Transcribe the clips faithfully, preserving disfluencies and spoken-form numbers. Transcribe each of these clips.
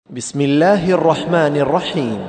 بسم الله الرحمن الرحيم.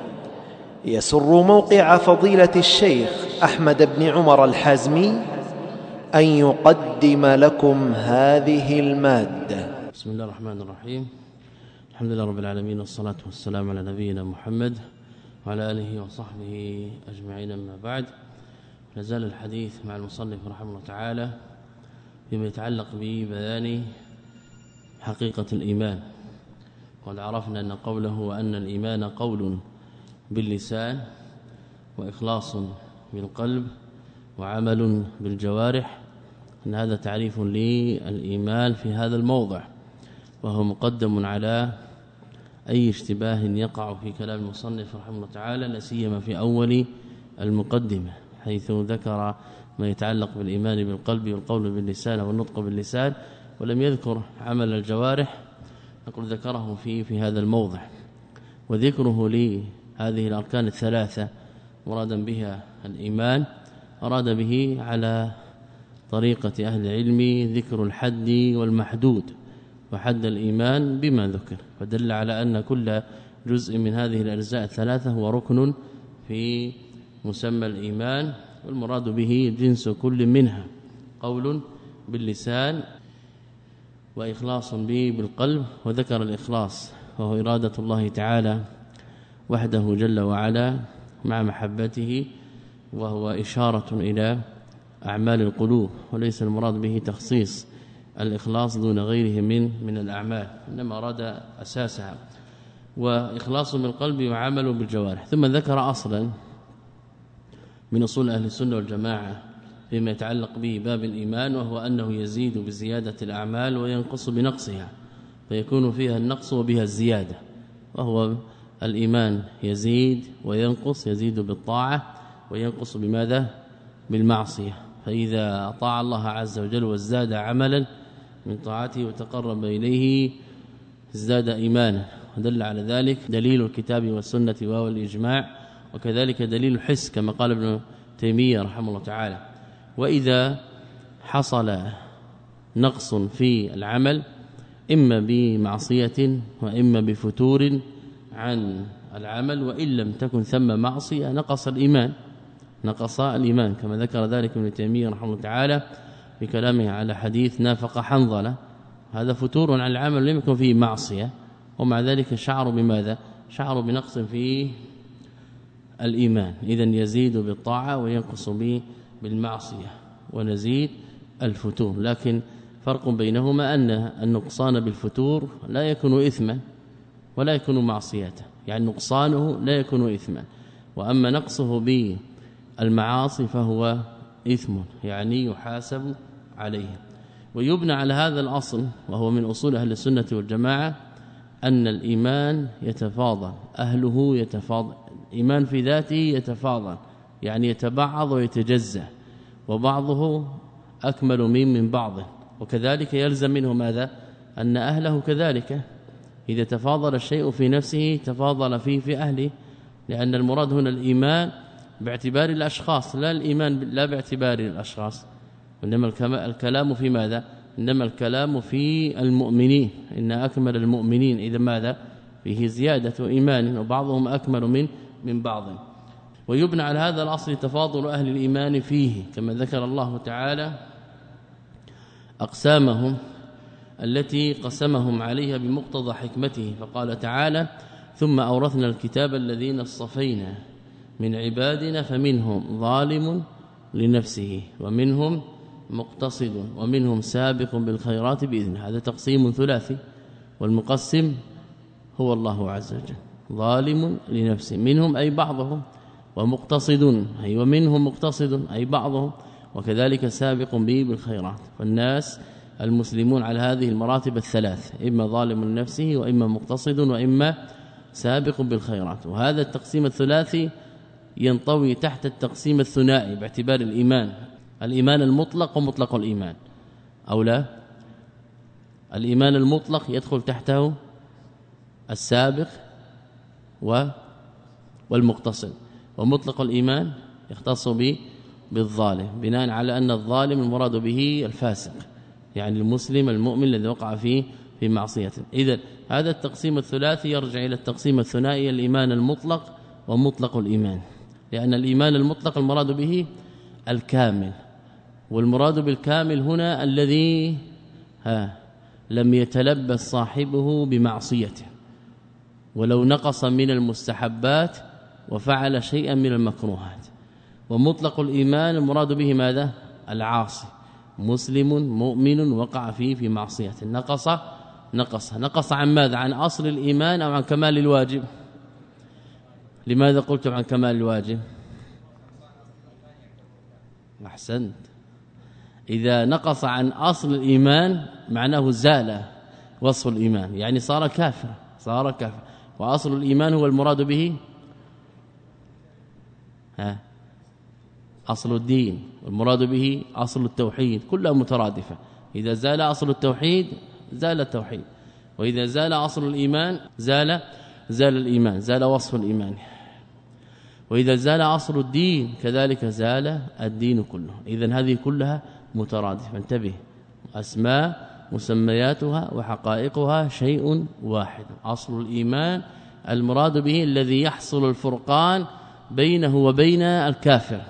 يسر موقع فضيلة الشيخ أحمد بن عمر الحازمي أن يقدم لكم هذه المادة. بسم الله الرحمن الرحيم. الحمد لله رب العالمين، والصلاة والسلام على نبينا محمد وعلى آله وصحبه أجمعين. أما بعد، نزال الحديث مع المصنف رحمه الله تعالى فيما يتعلق ببيان حقيقة الإيمان. قد عرفنا أن قوله وأن الإيمان قول باللسان وإخلاص بالقلب وعمل بالجوارح، أن هذا تعريف للإيمان في هذا الموضع، وهو مقدم على أي اشتباه يقع في كلام المصنف رحمه الله تعالى، لا سيما في أول المقدمة، حيث ذكر ما يتعلق بالإيمان بالقلب والقول باللسان والنطق باللسان، ولم يذكر عمل الجوارح. نقول ذكره في في هذا الموضع، وذكره لهذه الأركان الثلاثة مرادا بها الإيمان، أراد به على طريقة أهل العلم ذكر الحد والمحدود، وحد الإيمان بما ذكر، فدل على أن كل جزء من هذه الأجزاء الثلاثة هو ركن في مسمى الإيمان، والمراد به جنس كل منها، قول باللسان وإخلاص به بالقلب. وذكر الإخلاص وهو إرادة الله تعالى وحده جل وعلا مع محبته، وهو إشارة إلى أعمال القلوب، وليس المراد به تخصيص الإخلاص دون غيره من من الأعمال، إنما أراد أساسها. وإخلاص بالقلب وعمل بالجوارح. ثم ذكر أصلا من أصول أهل السنة والجماعة فيما يتعلق به باب الإيمان، وهو أنه يزيد بزيادة الأعمال وينقص بنقصها، فيكون فيها النقص وبها الزيادة. وهو الإيمان يزيد وينقص، يزيد بالطاعة وينقص بماذا؟ بالمعصية. فإذا أطاع الله عز وجل وازداد عملا من طاعته وتقرب إليه ازداد إيمانا، ودل على ذلك دليل الكتاب والسنة وهو الإجماع، وكذلك دليل الحس كما قال ابن تيمية رحمه الله تعالى. وإذا حصل نقص في العمل إما بمعصية وإما بفتور عن العمل، وإن لم تكن ثم معصية نقص الإيمان، نقص الإيمان، كما ذكر ذلك ابن تيمية رحمه الله تعالى في كلامه على حديث نافق حنظلة. هذا فتور عن العمل لم يكن فيه معصية، ومع ذلك شعر بماذا؟ شعر بنقص في الإيمان. إذن يزيد بالطاعة وينقص به بالمعصية، ونزيد الفتور. لكن فرق بينهما أن النقصان بالفتور لا يكون إثما ولا يكون معصية، يعني نقصانه لا يكون إثما، وأما نقصه بالمعاصي فهو إثم، يعني يحاسب عليه. ويبنى على هذا الأصل، وهو من أصول أهل السنة والجماعة، أن الإيمان يتفاضل، أهله يتفاضل، الإيمان في ذاته يتفاضل، يعني يتبعض ويتجزأ، وبعضه أكمل من من بعضه، وكذلك يلزم منه ماذا؟ أن أهله كذلك، إذا تفاضل الشيء في نفسه تفاضل فيه في أهله، لأن المراد هنا الإيمان باعتبار الأشخاص، لا الإيمان لا باعتبار الأشخاص، إنما الكلام في ماذا؟ إنما الكلام في المؤمنين، إن أكمل المؤمنين إذا ماذا؟ فيه زيادة إيمان، وبعضهم أكمل من من بعض. ويبنى على هذا الأصل تفاضل أهل الإيمان فيه، كما ذكر الله تعالى أقسامهم التي قسمهم عليها بمقتضى حكمته، فقال تعالى: ثم أورثنا الكتاب الذين اصطفينا من عبادنا فمنهم ظالم لنفسه ومنهم مقتصد ومنهم سابق بالخيرات بإذنه. هذا تقسيم ثلاثي، والمقسم هو الله عز وجل. ظالم لنفسه منهم أي بعضهم، ومقتصد أي ومنهم مقتصد أي بعضهم، وكذلك سابق به بالخيرات. والناس المسلمون على هذه المراتب الثلاث، إما ظالم لنفسه وإما مقتصد وإما سابق بالخيرات. وهذا التقسيم الثلاثي ينطوي تحت التقسيم الثنائي باعتبار الإيمان، الإيمان المطلق ومطلق الإيمان، أو لا؟ الإيمان المطلق يدخل تحته السابق والمقتصد، ومطلق الإيمان يختص به بالظالم، بناء على أن الظالم المراد به الفاسق، يعني المسلم المؤمن الذي وقع فيه في معصية. إذن هذا التقسيم الثلاثي يرجع إلى التقسيم الثنائي الإيمان المطلق ومطلق الإيمان، لأن الإيمان المطلق المراد به الكامل، والمراد بالكامل هنا الذي ها لم يتلبس صاحبه بمعصيته ولو نقص من المستحبات وفعل شيئا من المكروهات. ومطلق الإيمان المراد به ماذا؟ العاصي، مسلم مؤمن وقع فيه في معصية، نقص نقص نقص عن ماذا؟ عن أصل الإيمان أو عن كمال الواجب؟ لماذا قلت عن كمال الواجب؟ أحسنت. إذا نقص عن أصل الإيمان معناه زال وصف الإيمان، يعني صار كافر، صار كافر. وأصل الإيمان هو المراد به ها أصل الدين، والمراد به أصل التوحيد، كلها مترادفة. إذا زال أصل التوحيد زال التوحيد، وإذا زال أصل الإيمان زال زال الإيمان، زال وصف الإيمان، وإذا زال أصل الدين كذلك زال الدين كله. إذن هذه كلها مترادفة. انتبه، أسماء مسمياتها وحقائقها شيء واحد. أصل الإيمان المراد به الذي يحصل الفرقان بينه وبين الكافر،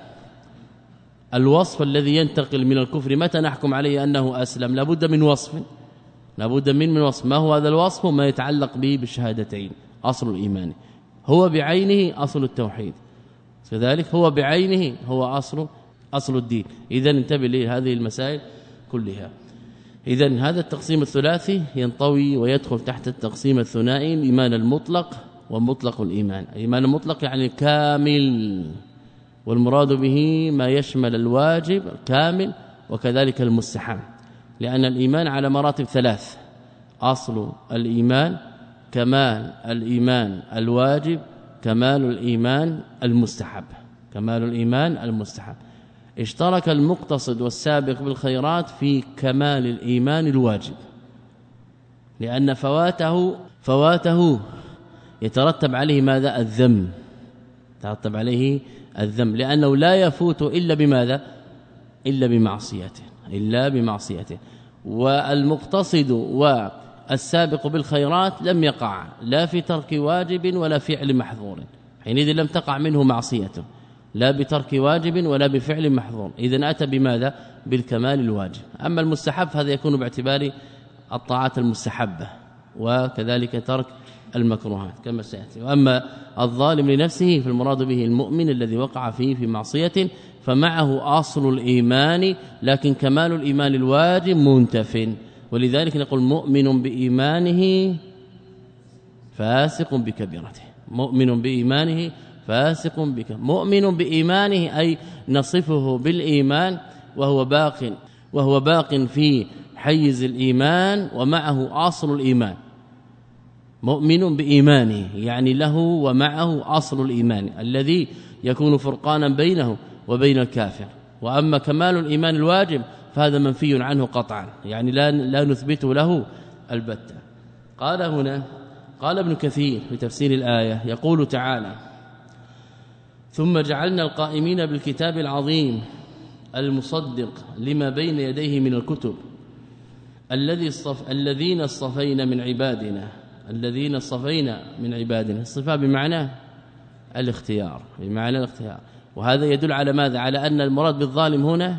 الوصف الذي ينتقل من الكفر. متى نحكم عليه أنه أسلم؟ لابد من وصف، لابد من من وصف. ما هو هذا الوصف؟ ما يتعلق به بالشهادتين، أصل الإيمان. هو بعينه أصل التوحيد، كذلك هو بعينه هو أصل أصل الدين. إذن انتبه لهذه المسائل كلها. إذن هذا التقسيم الثلاثي ينطوي ويدخل تحت التقسيم الثنائي الإيمان المطلق ومطلق الإيمان. الإيمان المطلق يعني كامل، والمراد به ما يشمل الواجب الكامل وكذلك المستحب، لأن الإيمان على مراتب ثلاث: أصل الإيمان، كمال الإيمان الواجب، كمال الإيمان المستحب. كمال الإيمان المستحب. اشترك المقتصد والسابق بالخيرات في كمال الإيمان الواجب، لأن فواته فواته يترتب عليه ماذا؟ الذم، يترتب عليه الذم، لأنه لا يفوت إلا بماذا؟ إلا بمعصيته، إلا بمعصيته. والمقتصد والسابق بالخيرات لم يقع لا في ترك واجب ولا فعل محظور، حينئذ لم تقع منه معصيته لا بترك واجب ولا بفعل محظور. إذن أتى بماذا؟ بالكمال الواجب. أما المستحب هذا يكون باعتبار الطاعات المستحبة وكذلك ترك المكروهات كما سيأتي. وأما الظالم لنفسه فالمراد به المؤمن الذي وقع فيه في معصية فمعه أصل الإيمان، لكن كمال الإيمان الواجب منتف. ولذلك نقول مؤمن بإيمانه فاسق بكبيرته، مؤمن بإيمانه فاسق بك. مؤمن بإيمانه أي نصفه بالإيمان وهو باق وهو باق في حيز الإيمان ومعه أصل الإيمان. مؤمن بإيمانه يعني له ومعه أصل الإيمان الذي يكون فرقانا بينه وبين الكافر. وأما كمال الإيمان الواجب فهذا منفي عنه قطعا، يعني لا لا نثبته له البتة. قال هنا قال ابن كثير في تفسير الآية يقول تعالى: ثم جعلنا القائمين بالكتاب العظيم المصدق لما بين يديه من الكتب الذي الصف الذين اصطفينا من عبادنا الذين اصطفينا من عبادنا. الصفاء بمعنى الاختيار، بمعنى الاختيار. وهذا يدل على ماذا؟ على أن المراد بالظالم هنا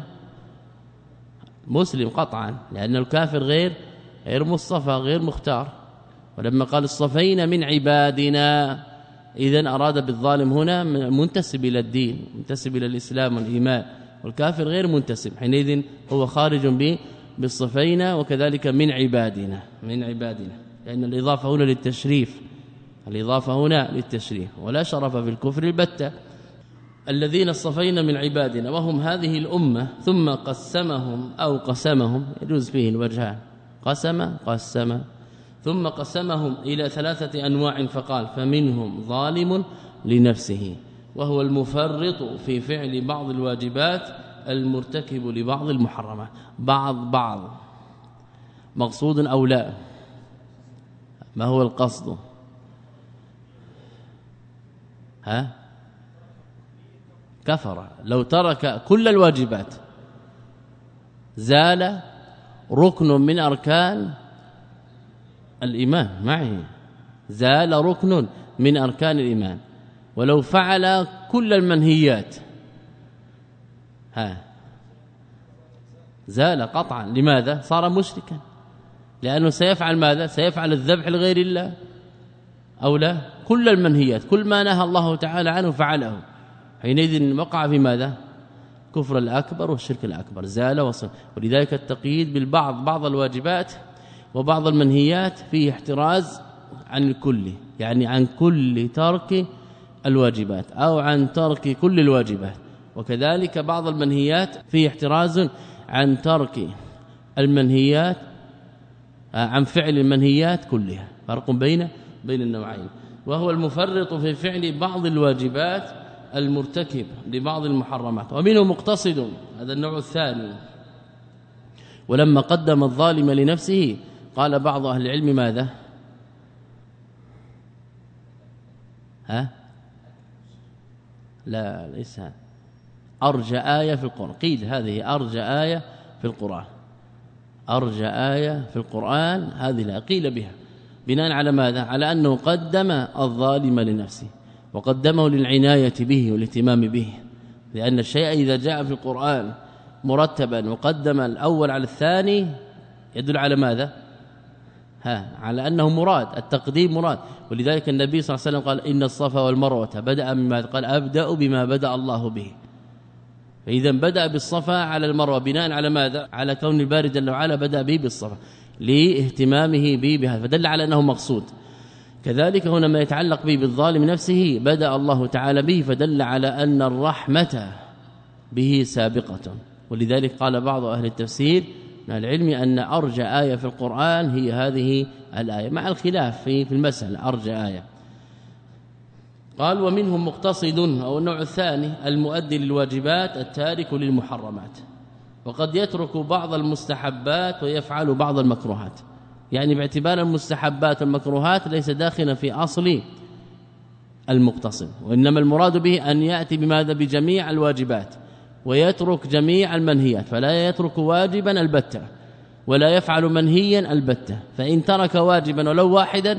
مسلم قطعا، لأن الكافر غير غير مصطفى غير مختار. ولما قال اصطفينا من عبادنا إذن أراد بالظالم هنا منتسب إلى الدين، منتسب إلى الإسلام والإيمان، والكافر غير منتسب، حينئذ هو خارج به بالصفينا وكذلك من عبادنا من عبادنا لأن الإضافة هنا للتشريف، الإضافة هنا للتشريف ولا شرف في الكفر البتة. الذين اصطفينا من عبادنا وهم هذه الأمة. ثم قسمهم أو قسمهم، يجوز فيه الوجهان، قسم قسم. ثم قسمهم إلى ثلاثة أنواع فقال: فمنهم ظالم لنفسه وهو المفرط في فعل بعض الواجبات المرتكب لبعض المحرمات. بعض بعض مقصود أو لا؟ ما هو القصد؟ ها كفر. لو ترك كل الواجبات زال ركن من أركان الإيمان معه، زال ركن من أركان الإيمان. ولو فعل كل المنهيات ها زال قطعا. لماذا؟ صار مشركا، لأنه سيفعل ماذا؟ سيفعل الذبح لغير الله أو لا، كل المنهيات، كل ما نهى الله تعالى عنه فعله، حينئذ وقع في ماذا؟ كفر الأكبر والشرك الأكبر، زال وصل. ولذلك التقييد بالبعض، بعض الواجبات وبعض المنهيات فيه احتراز عن الكل، يعني عن كل ترك الواجبات أو عن ترك كل الواجبات. وكذلك بعض المنهيات فيه احتراز عن ترك المنهيات عن فعل المنهيات كلها، فرق بين بين النوعين. وهو المفرط في فعل بعض الواجبات المرتكب لبعض المحرمات، ومنه مقتصد، هذا النوع الثاني. ولما قدم الظالم لنفسه قال بعض أهل العلم ماذا؟ ها لا ليس هذا أرجى آية في القرآن، قيل هذه أرجى آية في القرآن، أرجى آية في القرآن هذه لا قيل بها، بناء على ماذا؟ على أنه قدم الظالم لنفسه وقدمه للعناية به والاهتمام به، لأن الشيء إذا جاء في القرآن مرتبا وقدم الأول على الثاني يدل على ماذا؟ ها على أنه مراد، التقديم مراد. ولذلك النبي صلى الله عليه وسلم قال إن الصفا والمروة بدأ مما قال أبدأ بما بدأ الله به، فإذا بدأ بالصفا على المروة بناء على ماذا؟ على كون الباري جل وعلا بدأ به بالصفا لاهتمامه به بهذا، فدل على أنه مقصود. كذلك هنا ما يتعلق به بالظالم نفسه بدأ الله تعالى به، فدل على أن الرحمة به سابقة. ولذلك قال بعض أهل التفسير من العلم أن أرجى آية في القرآن هي هذه الآية، مع الخلاف في في المسألة أرجى آية. قال ومنهم مقتصد، أو النوع الثاني المؤدي للواجبات التارك للمحرمات، وقد يترك بعض المستحبات ويفعل بعض المكروهات. يعني باعتبار المستحبات والمكروهات ليس داخلا في أصل المقتصد، وإنما المراد به أن يأتي بماذا؟ بجميع الواجبات ويترك جميع المنهيات، فلا يترك واجبا البتة ولا يفعل منهيا البتة. فإن ترك واجبا ولو واحدا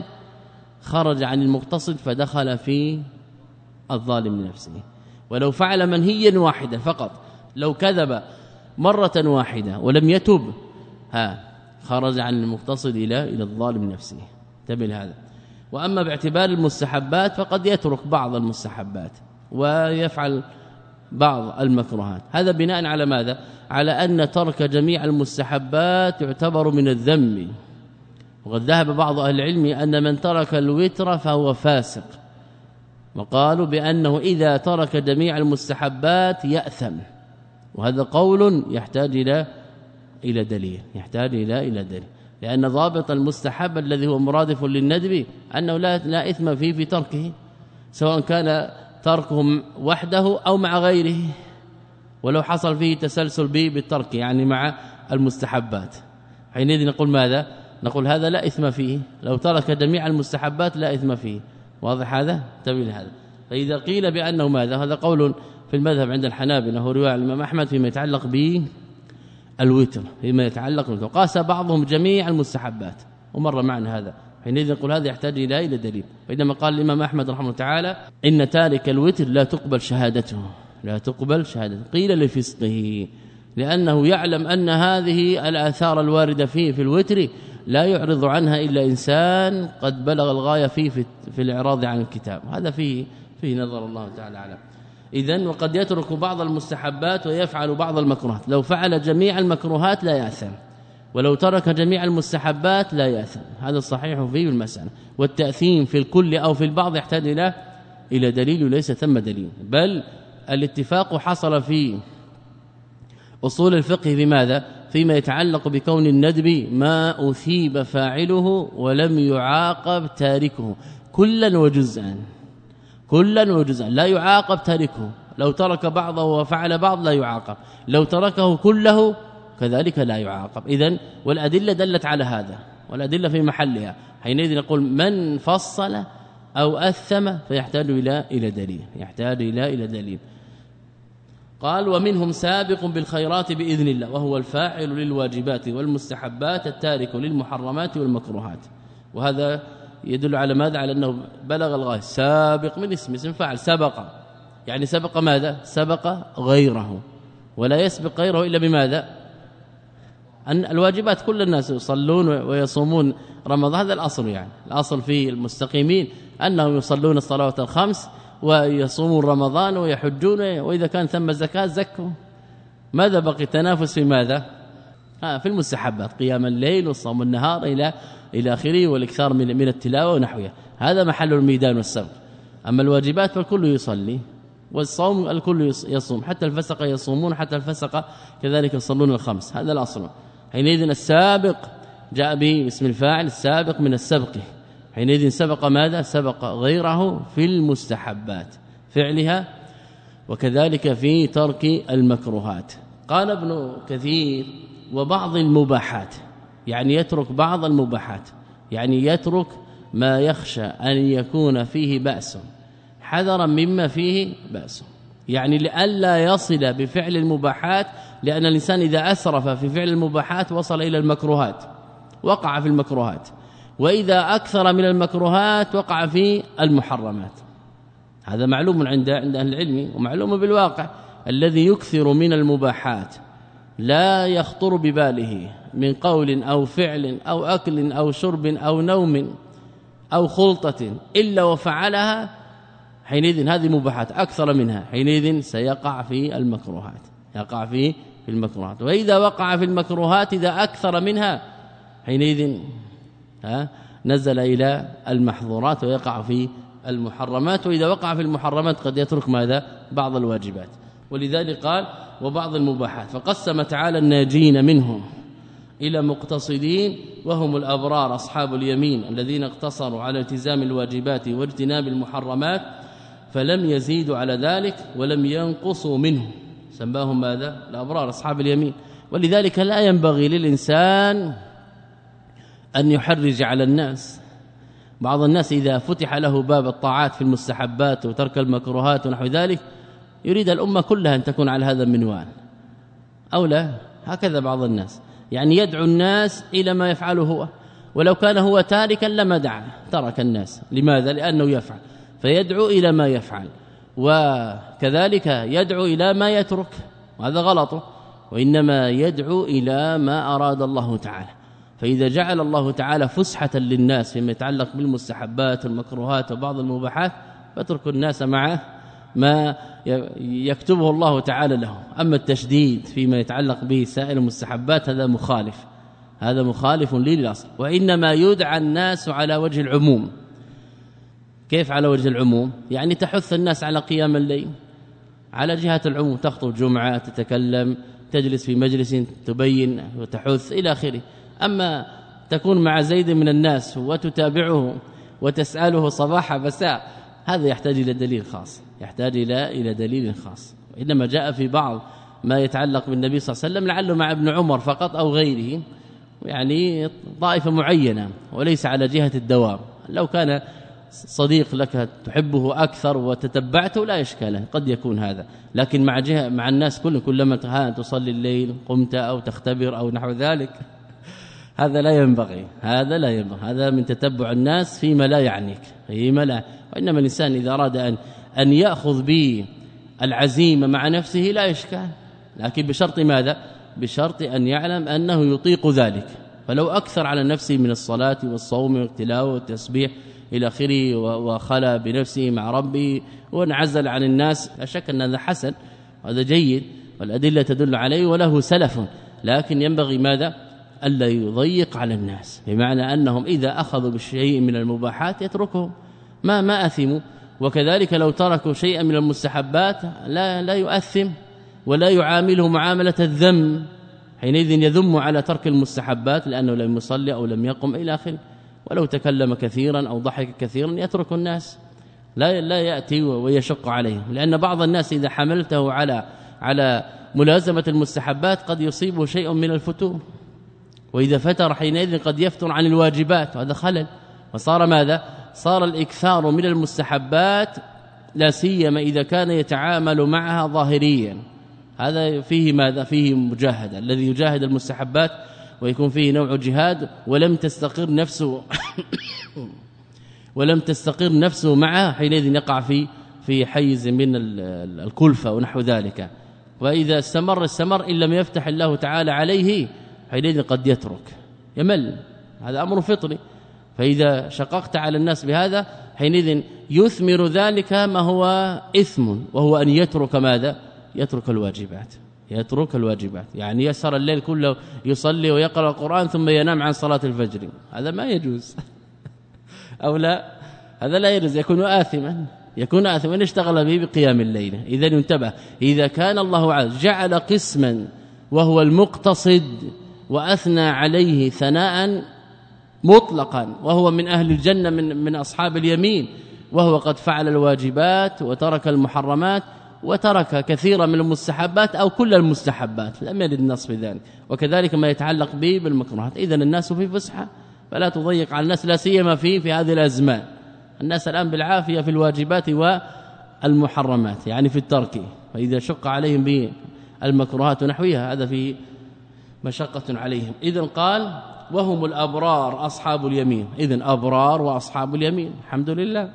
خرج عن المقتصد فدخل في الظالم لنفسه. ولو فعل منهيا واحدا فقط، لو كذب مرة واحدة ولم يتب ها خرج عن المقتصد إلى إلى الظالم نفسه. انتبه هذا. وأما باعتبار المستحبات فقد يترك بعض المستحبات ويفعل بعض المكروهات، هذا بناء على ماذا؟ على أن ترك جميع المستحبات يعتبر من الذم. وقد ذهب بعض أهل العلم أن من ترك الوتر فهو فاسق، وقالوا بأنه إذا ترك جميع المستحبات يأثم، وهذا قول يحتاج إلى إلى دليل، يحتاج إلى إلى دليل، لأن ضابط المستحب الذي هو مرادف للندب أنه لا لا إثم فيه في تركه، سواء كان تركهم وحده أو مع غيره، ولو حصل فيه تسلسل به بالترك يعني مع المستحبات، حينئذ نقول ماذا؟ نقول هذا لا إثم فيه، لو ترك جميع المستحبات لا إثم فيه. واضح هذا؟ تبين هذا. فإذا قيل بأنه ماذا؟ هذا قول في المذهب عند الحنابلة، هو رواية الإمام أحمد فيما يتعلق به الوتر، فيما يتعلق بالوتر قاس بعضهم جميع المستحبات، ومر معنا هذا، حينئذ نقول هذا يحتاج إلى إلى دليل. وإنما قال الإمام أحمد رحمه الله تعالى إن تارك الوتر لا تقبل شهادته، لا تقبل شهادته، قيل لفسقه، لأنه يعلم أن هذه الآثار الواردة فيه في الوتر لا يعرض عنها إلا إنسان قد بلغ الغاية فيه في, في الإعراض عن الكتاب، هذا فيه فيه نظر الله تعالى على. إذن وقد يترك بعض المستحبات ويفعل بعض المكروهات، لو فعل جميع المكروهات لا يأثم، ولو ترك جميع المستحبات لا يأثم، هذا الصحيح فيه المسألة. والتأثيم في الكل أو في البعض يحتاج إلى إلى دليل، وليس ثم دليل، بل الاتفاق حصل في أصول الفقه بماذا؟ فيما يتعلق بكون الندب ما أثيب فاعله ولم يعاقب تاركه كلا وجزءا، كلا وجزءا، لا يعاقب تاركه، لو ترك بعضه وفعل بعض لا يعاقب، لو تركه كله كذلك لا يعاقب. إذن والأدلة دلت على هذا، والأدلة في محلها، حينئذ نقول من فصل أو أثم فيحتاج إلى إلى دليل، يحتاج إلى إلى دليل. قال ومنهم سابق بالخيرات بإذن الله، وهو الفاعل للواجبات والمستحبات التارك للمحرمات والمكروهات. وهذا يدل على ماذا؟ على أنه بلغ الغاية. سابق من اسم اسم فاعل سبق، يعني سبق ماذا؟ سبق غيره، ولا يسبق غيره إلا بماذا؟ أن الواجبات كل الناس يصلون ويصومون رمضان، هذا الأصل. يعني الأصل في المستقيمين أنهم يصلون الصلوات الخمس ويصومون رمضان ويحجون، وإذا كان ثم زكاة زكوا. ماذا بقي؟ تنافس في ماذا؟ آه في المستحبات، قيام الليل وصوم النهار إلى إلى آخره، والإكثار من من التلاوة ونحوها، هذا محل الميدان والسبق. أما الواجبات فالكل يصلي، والصوم الكل يصوم، حتى الفسقة يصومون، حتى الفسقة كذلك يصلون الخمس، هذا الأصل. حينئذ السابق جاء به باسم الفاعل، السابق من السبق، حينئذ سبق ماذا؟ سبق غيره في المستحبات فعلها، وكذلك في ترك المكروهات. قال ابن كثير وبعض المباحات، يعني يترك بعض المباحات، يعني يترك ما يخشى أن يكون فيه بأس حذرا مما فيه بأس، يعني لئلا يصل بفعل المباحات، لأن الإنسان إذا أسرف في فعل المباحات وصل إلى المكروهات، وقع في المكروهات، وإذا أكثر من المكروهات وقع في المحرمات. هذا معلوم عند عند أهل العلم ومعلوم بالواقع. الذي يكثر من المباحات لا يخطر بباله من قول أو فعل أو أكل أو شرب أو نوم أو خلطة إلا وفعلها، حينئذ هذه مباحات أكثر منها، حينئذ سيقع في المكروهات، يقع في في المكروهات. وإذا وقع في المكروهات إذا أكثر منها، حينئذ ها نزل إلى المحظورات ويقع في المحرمات. وإذا وقع في المحرمات قد يترك ماذا؟ بعض الواجبات. ولذلك قال وبعض المباحات، فقسم تعالى الناجين منهم إلى مقتصدين وهم الأبرار أصحاب اليمين الذين اقتصروا على التزام الواجبات واجتناب المحرمات، فلم يزيدوا على ذلك ولم ينقصوا منه، سماهم ماذا؟ الأبرار أصحاب اليمين. ولذلك لا ينبغي للإنسان أن يحرج على الناس. بعض الناس إذا فتح له باب الطاعات في المستحبات وترك المكروهات ونحو ذلك يريد الأمة كلها أن تكون على هذا المنوال، أو لا؟ هكذا بعض الناس، يعني يدعو الناس إلى ما يفعله هو، ولو كان هو تاركا لما دعا، ترك الناس. لماذا؟ لأنه يفعل، فيدعو إلى ما يفعل، وكذلك يدعو إلى ما يترك، وهذا غلطه، وإنما يدعو إلى ما أراد الله تعالى. فإذا جعل الله تعالى فسحة للناس فيما يتعلق بالمستحبات والمكروهات وبعض المباحات، فاتركوا الناس مع ما يكتبه الله تعالى له. أما التشديد فيما يتعلق به سائر المستحبات هذا مخالف، هذا مخالف للأصل. وإنما يدعى الناس على وجه العموم. كيف على وجه العموم؟ يعني تحث الناس على قيام الليل على جهة العموم، تخطب جمعة، تتكلم، تجلس في مجلس تبين وتحث إلى آخره. أما تكون مع زيد من الناس وتتابعه وتسأله صباح مساء، هذا يحتاج إلى دليل خاص، يحتاج إلى إلى دليل خاص. إنما جاء في بعض ما يتعلق بالنبي صلى الله عليه وسلم لعله مع ابن عمر فقط أو غيره، يعني طائفة معينة وليس على جهة الدوام. لو كان صديق لك تحبه أكثر وتتبعته لا إشكال، قد يكون هذا، لكن مع جهة مع الناس كل كلما تصلي الليل قمت أو تختبر أو نحو ذلك، هذا لا ينبغي، هذا لا ينبغي، هذا من تتبع الناس فيما لا يعنيك، فيما لا. وإنما الإنسان إذا أراد أن أن يأخذ بالعزيمة مع نفسه لا إشكال، لكن بشرط ماذا؟ بشرط أن يعلم أنه يطيق ذلك. فلو أكثر على نفسه من الصلاة والصوم والتلاوة والتسبيح إلى آخره وخلى بنفسه مع ربه وانعزل عن الناس، لا شك أن هذا حسن، هذا جيد، والأدلة تدل عليه وله سلف، لكن ينبغي ماذا؟ ألا يضيق على الناس، بمعنى أنهم إذا أخذوا بالشيء من المباحات يتركهم، ما ما أثموا. وكذلك لو تركوا شيئا من المستحبات لا لا يؤثم ولا يعامله معاملة الذم، حينئذ يذم على ترك المستحبات لأنه لم يصلي أو لم يقم إلى آخره. ولو تكلم كثيرا أو ضحك كثيرا يترك الناس، لا لا يأتي ويشق عليهم، لأن بعض الناس إذا حملته على على ملازمة المستحبات قد يصيبه شيء من الفتور، وإذا فتر حينئذ قد يفتر عن الواجبات، وهذا خلل. وصار ماذا؟ صار الإكثار من المستحبات لا سيما إذا كان يتعامل معها ظاهريا، هذا فيه ماذا؟ فيه مجاهدة. الذي يجاهد المستحبات ويكون فيه نوع جهاد ولم تستقر نفسه ولم تستقر نفسه معه حينئذ يقع في في حيز من الكلفة ونحو ذلك. وإذا استمر استمر إن لم يفتح الله تعالى عليه حينئذ قد يترك يمل، هذا أمر فطري. فإذا شققت على الناس بهذا حينئذ يثمر ذلك ما هو إثم، وهو أن يترك ماذا؟ يترك الواجبات، يترك الواجبات. يعني يسهر الليل كله يصلي ويقرأ القرآن ثم ينام عن صلاة الفجر، هذا ما يجوز أو لا؟ هذا لا يجوز، يكون آثما، يكون آثما اشتغل به بقيام الليل. إذا انتبه، إذا كان الله عز جعل قسما وهو المقتصد وأثنى عليه ثناء مطلقا وهو من أهل الجنة من من أصحاب اليمين، وهو قد فعل الواجبات وترك المحرمات وترك كثيرا من المستحبات أو كل المستحبات، لم يرد النص في ذلك. وكذلك ما يتعلق به بالمكروهات. إذن الناس في فسحة، فلا تضيق على الناس، لا سيما في في هذه الأزمان. الناس الآن بالعافية في الواجبات والمحرمات، يعني في الترك، فإذا شق عليهم بالمكروهات ونحوها هذا في مشقة عليهم. إذن قال وهم الأبرار أصحاب اليمين. إذن أبرار وأصحاب اليمين، الحمد لله.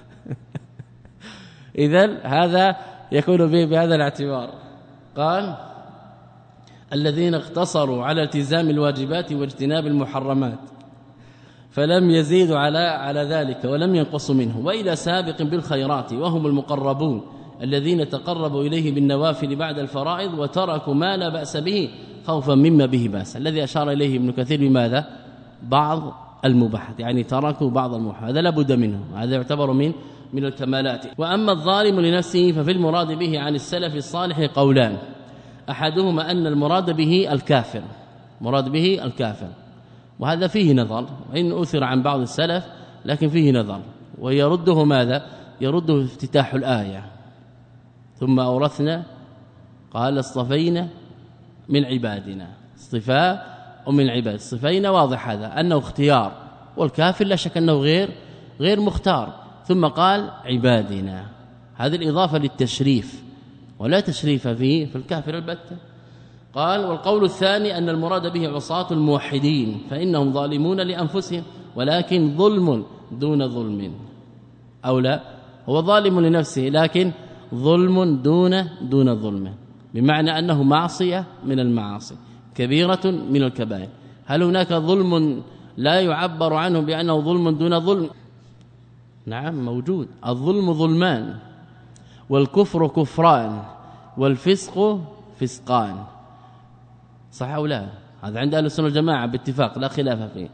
إذن هذا يكون به بهذا الاعتبار. قال الذين اقتصروا على التزام الواجبات واجتناب المحرمات فلم يزيدوا على على ذلك ولم ينقصوا منه، وإلى سابق بالخيرات وهم المقربون الذين تقربوا إليه بالنوافل بعد الفرائض وتركوا ما لا بأس به خوفا مما به بأس، الذي أشار إليه ابن كثير بماذا؟ بعض المباحات، يعني تركوا بعض المباحات، هذا لا بد منه، هذا يعتبر من من الكمالات. وأما الظالم لنفسه ففي المراد به عن السلف الصالح قولان، أحدهما أن المراد به الكافر، مراد به الكافر، وهذا فيه نظر، وإن أثر عن بعض السلف لكن فيه نظر، ويرده ماذا؟ يرده افتتاح الآية ثم أورثنا قال اصطفينا من عبادنا، اصطفاء ومن عباد، اصطفينا واضح هذا أنه اختيار، والكافر لا شك أنه غير غير مختار، ثم قال عبادنا، هذه الإضافة للتشريف ولا تشريف فيه في الكافر البتة. قال والقول الثاني أن المراد به عصاة الموحدين فإنهم ظالمون لأنفسهم، ولكن ظلم دون ظلم، أو لا هو ظالم لنفسه لكن ظلم دون دون ظلم، بمعنى أنه معصية من المعاصي، كبيرة من الكبائر. هل هناك ظلم لا يعبر عنه بأنه ظلم دون ظلم؟ نعم موجود، الظلم ظلمان، والكفر كفران، والفسق فسقان، صح أو لا؟ هذا عند أهل السنة والجماعة باتفاق لا خلاف فيه.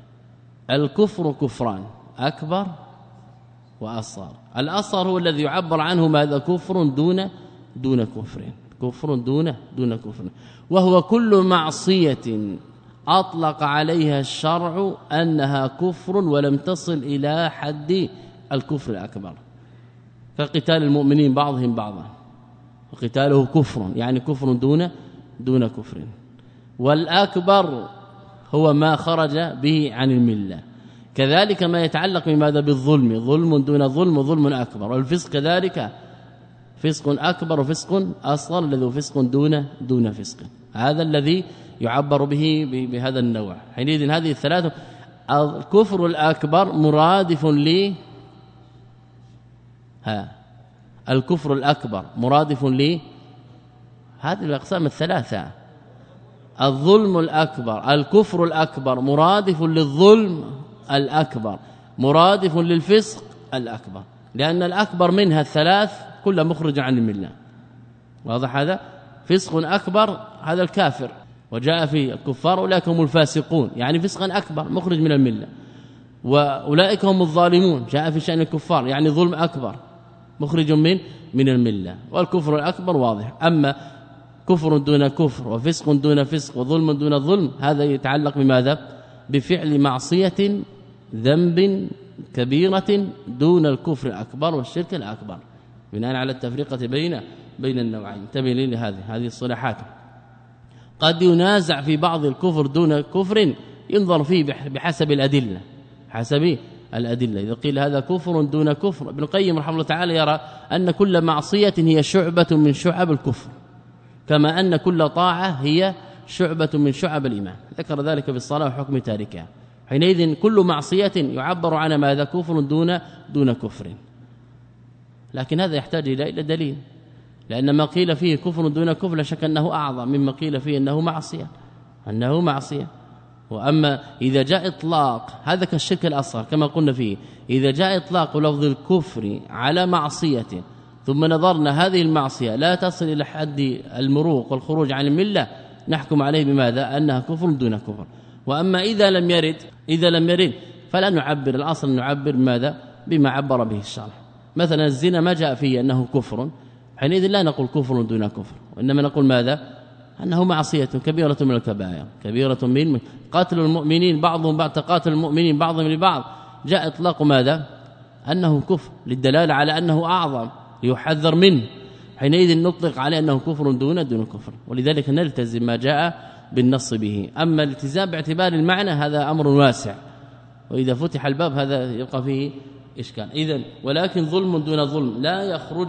الكفر كفران، أكبر وأصغر. الأصغر هو الذي يعبر عنه ماذا؟ كفر دون دون كفر، كفر دون دون كفر، وهو كل معصية أطلق عليها الشرع أنها كفر ولم تصل إلى حد الكفر الأكبر، كقتال المؤمنين بعضهم بعضا، وقتاله كفر يعني كفر دون دون كفر. والأكبر هو ما خرج به عن الملة. كذلك ما يتعلق بماذا؟ بالظلم، ظلم دون ظلم وظلم أكبر. والفسق كذلك فسق أكبر وفسق أصغر، الذي فسق دون دون فسق، هذا الذي يعبر به بهذا النوع. حينئذ هذه الثلاثة، الكفر الأكبر مرادف لي ها الكفر الأكبر مرادف لي هذه الأقسام الثلاثة، الظلم الأكبر، الكفر الأكبر مرادف للظلم الأكبر، مرادف للفسق الأكبر، لأن الأكبر منها الثلاث كلها مخرج عن الملة، واضح هذا؟ فسق أكبر هذا الكافر، وجاء في الكفار أولئك هم الفاسقون، يعني فسقا أكبر مخرج من الملة، وأولئك هم الظالمون جاء في شأن الكفار، يعني ظلم أكبر مخرج من من الملة. والكفر الأكبر واضح. أما كفر دون كفر وفسق دون فسق وظلم دون ظلم، هذا يتعلق بماذا؟ بفعل معصية ذنب كبيرة دون الكفر الأكبر والشرك الأكبر، بناء على التفرقة بين بين النوعين. انتبه لي لهذه هذه الصلاحات. قد ينازع في بعض الكفر دون كفر، ينظر فيه بحسب الأدلة، حسب الأدلة. إذا قيل هذا كفر دون كفر، ابن القيم رحمه الله تعالى يرى أن كل معصية هي شعبة من شعب الكفر، كما أن كل طاعة هي شعبة من شعب الإيمان، ذكر ذلك بالصلاة وحكم تاركها. حينئذ كل معصية يعبر عنها ماذا؟ كفر دون دون كفر. لكن هذا يحتاج إلى دليل، لأن ما قيل فيه كفر دون كفر لا شك أنه أعظم مما قيل فيه أنه معصية أنه معصية. وأما إذا جاء إطلاق هذا كالشرك الأصغر كما قلنا فيه، إذا جاء إطلاق لفظ الكفر على معصية ثم نظرنا هذه المعصية لا تصل إلى حد المروق والخروج عن الملة نحكم عليه بماذا؟ أنها كفر دون كفر. وأما إذا لم يرد إذا لم يرد فلا نعبر، الأصل نعبر ماذا؟ بما عبر به الشرع. مثلا الزنا ما جاء فيه أنه كفر، حينئذ لا نقول كفر دون كفر، وإنما نقول ماذا؟ أنه معصية كبيرة من الكبائر، كبيرة من قتل المؤمنين بعضهم بعض، تقاتل المؤمنين بعضهم لبعض، جاء إطلاق ماذا؟ أنه كفر للدلالة على أنه أعظم ليحذر منه، حينئذ نطلق عليه أنه كفر دون دون كفر، ولذلك نلتزم ما جاء بالنص به. أما الالتزام باعتبار المعنى هذا أمر واسع، وإذا فتح الباب هذا يبقى فيه إشكال. إذن ولكن ظلم دون ظلم لا يخرج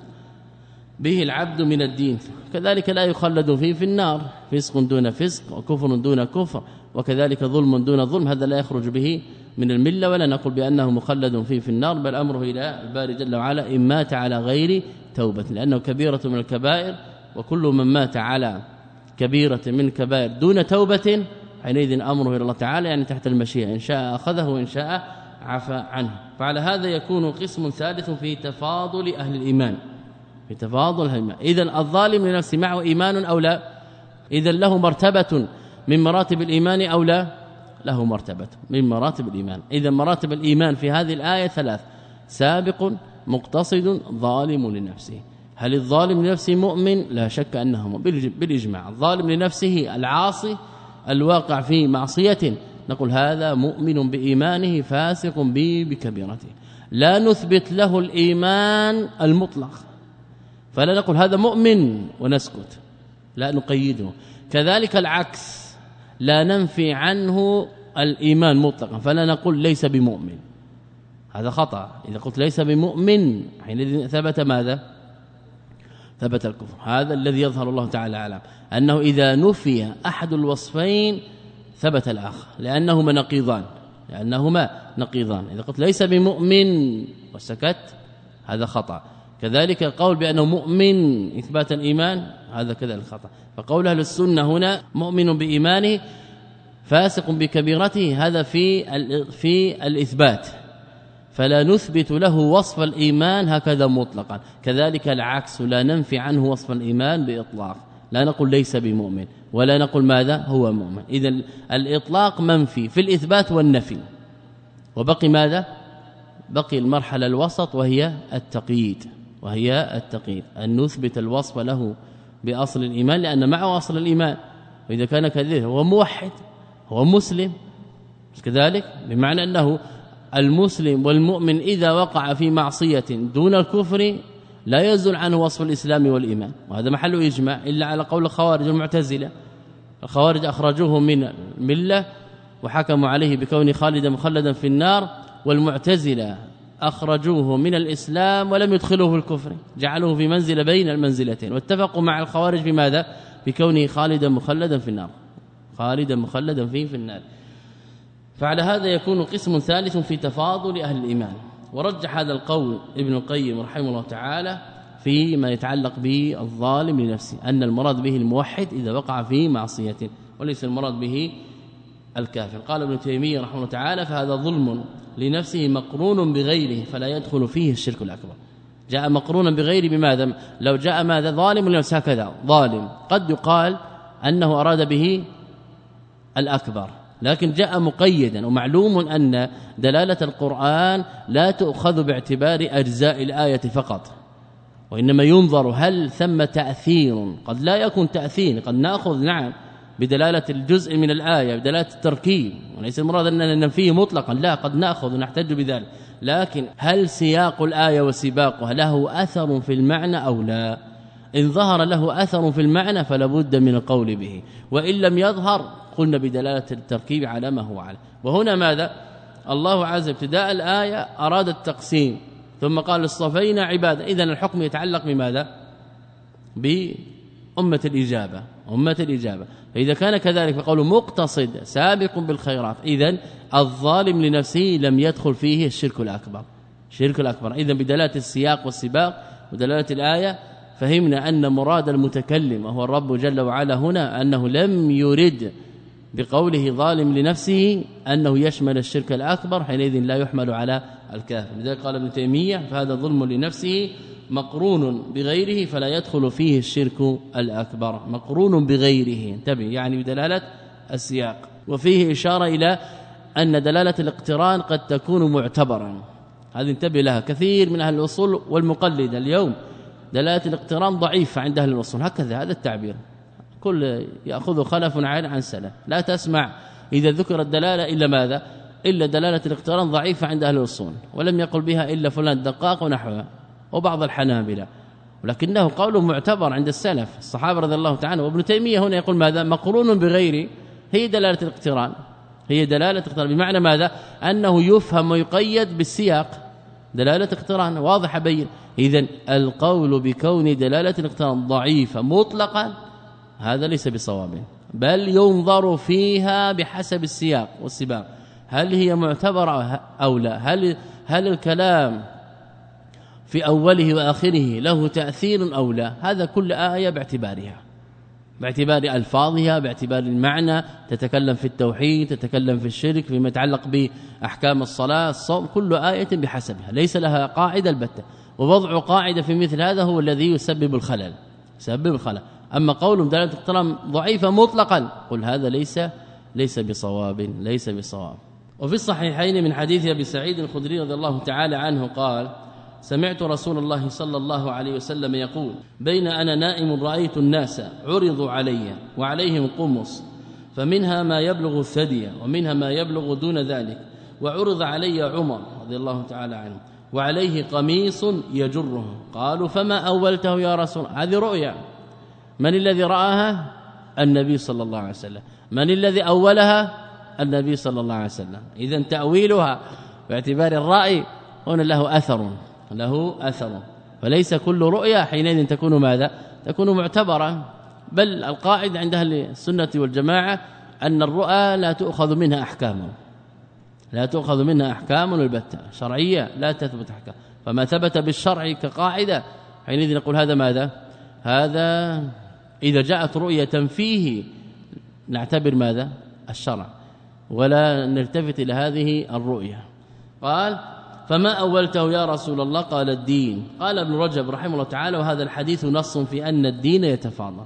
به العبد من الدين، كذلك لا يخلد فيه في النار، فسق دون فسق وكفر دون كفر، وكذلك ظلم دون ظلم هذا لا يخرج به من الملة، ولا نقول بأنه مخلد فيه في النار، بل أمره إلى الباري جل وعلا إن مات على غير توبة، لأنه كبيرة من الكبائر، وكل من مات على كبيرة من الكبائر دون توبة حينئذ أمره إلى الله تعالى، يعني تحت المشيئة، إن شاء أخذه وإن شاء عفى عنه. فعلى هذا يكون قسم ثالث في تفاضل أهل الإيمان، في تفاضل أهل الإيمان. إذن الظالم لنفسه معه إيمان أو لا؟ إذن له مرتبة من مراتب الإيمان أو لا؟ له مرتبة من مراتب الإيمان. إذن مراتب الإيمان في هذه الآية ثلاث: سابق، مقتصد، ظالم لنفسه. هل الظالم لنفسه مؤمن؟ لا شك أنه مؤمن بالإجماع. الظالم لنفسه العاصي الواقع في معصية نقول هذا مؤمن بإيمانه فاسق به بكبيرته، لا نثبت له الإيمان المطلق، فلا نقول هذا مؤمن ونسكت، لا نقيده. كذلك العكس، لا ننفي عنه الإيمان مطلقا، فلا نقول ليس بمؤمن، هذا خطأ. إذا قلت ليس بمؤمن حينئذ ثبت ماذا؟ ثبت الكفر. هذا الذي يظهر الله تعالى على أنه إذا نفي أحد الوصفين ثبت الآخر، لأنهما نقيضان لأنهما نقيضان إذا قلت ليس بمؤمن وسكت هذا خطأ. كذلك القول بأنه مؤمن إثبات الإيمان هذا كذلك خطأ. فقول أهل السنة هنا مؤمن بإيمانه فاسق بكبيرته هذا في في الإثبات، فلا نثبت له وصف الإيمان هكذا مطلقا. كذلك العكس، لا ننفي عنه وصف الإيمان بإطلاق، لا نقول ليس بمؤمن ولا نقول ماذا هو مؤمن. إذن الإطلاق منفي في الإثبات والنفي، وبقي ماذا؟ بقي المرحلة الوسط وهي التقييد، وهي التقييد أن نثبت الوصف له بأصل الإيمان، لأن معه أصل الإيمان، وإذا كان كذلك هو موحد هو مسلم كذلك، بمعنى أنه المسلم والمؤمن إذا وقع في معصية دون الكفر لا يزول عنه وصف الإسلام والإيمان، وهذا محل إجماع إلا على قول الخوارج والمعتزلة. الخوارج أخرجوه من الملة وحكموا عليه بكون خالدا مخلدا في النار، والمعتزلة أخرجوه من الإسلام ولم يدخلوه في الكفر، جعلوه في منزلة بين المنزلتين، واتفقوا مع الخوارج بماذا؟ بكونه خالدا مخلدا في النار، خالدا مخلدا فيه في النار. فعلى هذا يكون قسم ثالث في تفاضل أهل الإيمان. ورجح هذا القول ابن القيم رحمه الله تعالى فيما يتعلق بالظالم لنفسه، أن المراد به الموحد إذا وقع في معصية، وليس المراد به الكافر. قال ابن تيمية رحمه الله تعالى: فهذا ظلم لنفسه مقرون بغيره فلا يدخل فيه الشرك الأكبر. جاء مقرونا بغيره بماذا؟ لو جاء ماذا؟ ظالم لنفسه هكذا ظالم، قد يقال أنه أراد به الأكبر، لكن جاء مقيدا. ومعلوم أن دلالة القرآن لا تؤخذ باعتبار أجزاء الآية فقط، وإنما ينظر هل ثم تأثير، قد لا يكون تأثير، قد نأخذ نعم بدلالة الجزء من الآية بدلالة التركيب، وليس المراد أننا ننفيه مطلقا، لا، قد نأخذ ونحتج بذلك، لكن هل سياق الآية وسباقها له أثر في المعنى أو لا؟ إن ظهر له أثر في المعنى فلا بد من القول به، وإن لم يظهر قلنا بدلالة التركيب على ما هو عليه. وهنا ماذا؟ الله عز وجل ابتداء الآية أراد التقسيم ثم قال اصطفينا عبادا، إذن الحكم يتعلق بماذا؟ بأمة الإجابة، أمة الإجابة. فإذا كان كذلك فقوله مقتصد سابق بالخيرات، إذن الظالم لنفسه لم يدخل فيه الشرك الأكبر. الشرك الأكبر إذن بدلالة السياق والسباق ودلالة الآية فهمنا أن مراد المتكلم وهو الرب جل وعلا هنا أنه لم يرد بقوله ظالم لنفسه أنه يشمل الشرك الأكبر، حينئذ لا يحمل على الكافر. لذلك قال ابن تيمية فهذا ظلم لنفسه مقرون بغيره فلا يدخل فيه الشرك الأكبر، مقرون بغيره انتبه يعني بدلالة السياق. وفيه إشارة إلى أن دلالة الاقتران قد تكون معتبرا، هذه انتبه لها. كثير من أهل الأصول والمقلد اليوم دلالة الاقتران ضعيفة عند أهل الأصول، هكذا هذا التعبير، كل يأخذ خلف عن سلف. لا تسمع إذا ذكر الدلالة إلا ماذا؟ إلا دلالة الاقتران ضعيفة عند أهل الأصول، ولم يقل بها إلا فلان الدقاق ونحوها وبعض الحنابلة، ولكنه قول معتبر عند السلف الصحابة رضي الله تعالى. وابن تيمية هنا يقول ماذا؟ مقرون بغيره، هي دلالة الاقتران، هي دلالة اقتران بمعنى ماذا؟ أنه يفهم ويقيد بالسياق، دلالة اقتران واضحة بين. إذن القول بكون دلالة الاقتران ضعيفة مطلقا هذا ليس بصواب، بل ينظر فيها بحسب السياق والسباق، هل هي معتبرة أو لا، هل هل الكلام في أوله وآخره له تأثير أو لا. هذا كل آية باعتبارها، باعتبار ألفاظها، باعتبار المعنى، تتكلم في التوحيد، تتكلم في الشرك، فيما يتعلق بأحكام الصلاة الصوم، كل آية بحسبها، ليس لها قاعدة البتة. ووضع قاعدة في مثل هذا هو الذي يسبب الخلل، يسبب الخلل. أما قول دلالة الاقتران ضعيفة مطلقا قل هذا ليس ليس بصواب، ليس بصواب. وفي الصحيحين من حديث أبي سعيد الخدري رضي الله تعالى عنه قال سمعت رسول الله صلى الله عليه وسلم يقول بين أنا نائم رأيت الناس عرضوا علي وعليهم قمص فمنها ما يبلغ الثدي ومنها ما يبلغ دون ذلك، وعرض علي عمر رضي الله تعالى عنه وعليه قميص يجره. قالوا فما أولته يا رسول؟ هذه رؤيا، من الذي رآها؟ النبي صلى الله عليه وسلم. من الذي أولها؟ النبي صلى الله عليه وسلم. إذن تأويلها باعتبار الرأي هنا له أثر، له أثر، فليس كل رؤيا حينئذ تكون ماذا؟ تكون معتبرة، بل القاعد عند أهل السنة والجماعة أن الرؤى لا تؤخذ منها أحكام، لا تؤخذ منها أحكام البتة شرعية، لا تثبت أحكام. فما ثبت بالشرع كقاعدة حينئذ نقول هذا ماذا؟ هذا إذا جاءت رؤية فيه نعتبر ماذا؟ الشرع، ولا نلتفت إلى هذه الرؤية. قال فما أولته يا رسول الله؟ قال الدين. قال ابن رجب رحمه الله تعالى وهذا الحديث نص في أن الدين يتفاضل،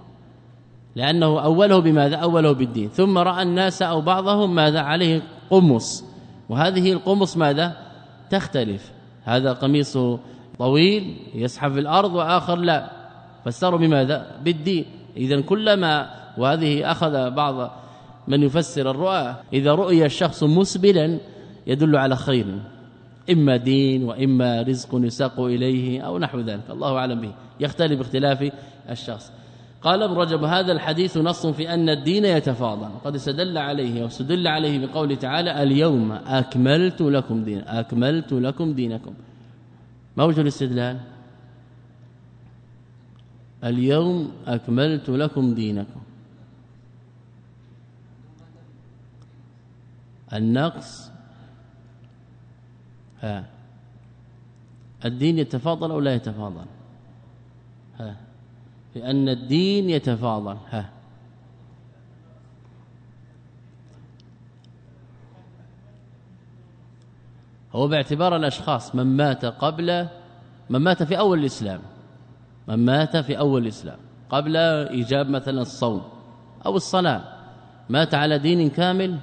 لأنه أوله بماذا؟ أوله بالدين، ثم رأى الناس أو بعضهم ماذا عليه قمص، وهذه القمص ماذا؟ تختلف، هذا قميص طويل يسحب في الأرض وآخر لا، فسروا بماذا؟ بالدين. إذن كلما، وهذه أخذ بعض من يفسر الرؤى، إذا رؤي الشخص مسبلا يدل على خير، إما دين وإما رزق يساق إليه أو نحو ذلك، الله أعلم به، يختلف باختلاف الشخص. قال ابن رجب هذا الحديث نص في أن الدين يتفاضل، وقد استدل عليه واستدل عليه بقوله تعالى اليوم أكملت لكم دين أكملت لكم دينكم. ما وجه الاستدلال؟ اليوم أكملت لكم دينكم، النقص ها الدين يتفاضل أو لا يتفاضل؟ ها لأن الدين يتفاضل. ها هو باعتبار الأشخاص، من مات قبل من مات في أول الإسلام، من مات في أول الإسلام قبل إيجاب مثلا الصوم أو الصلاة، مات على دين كامل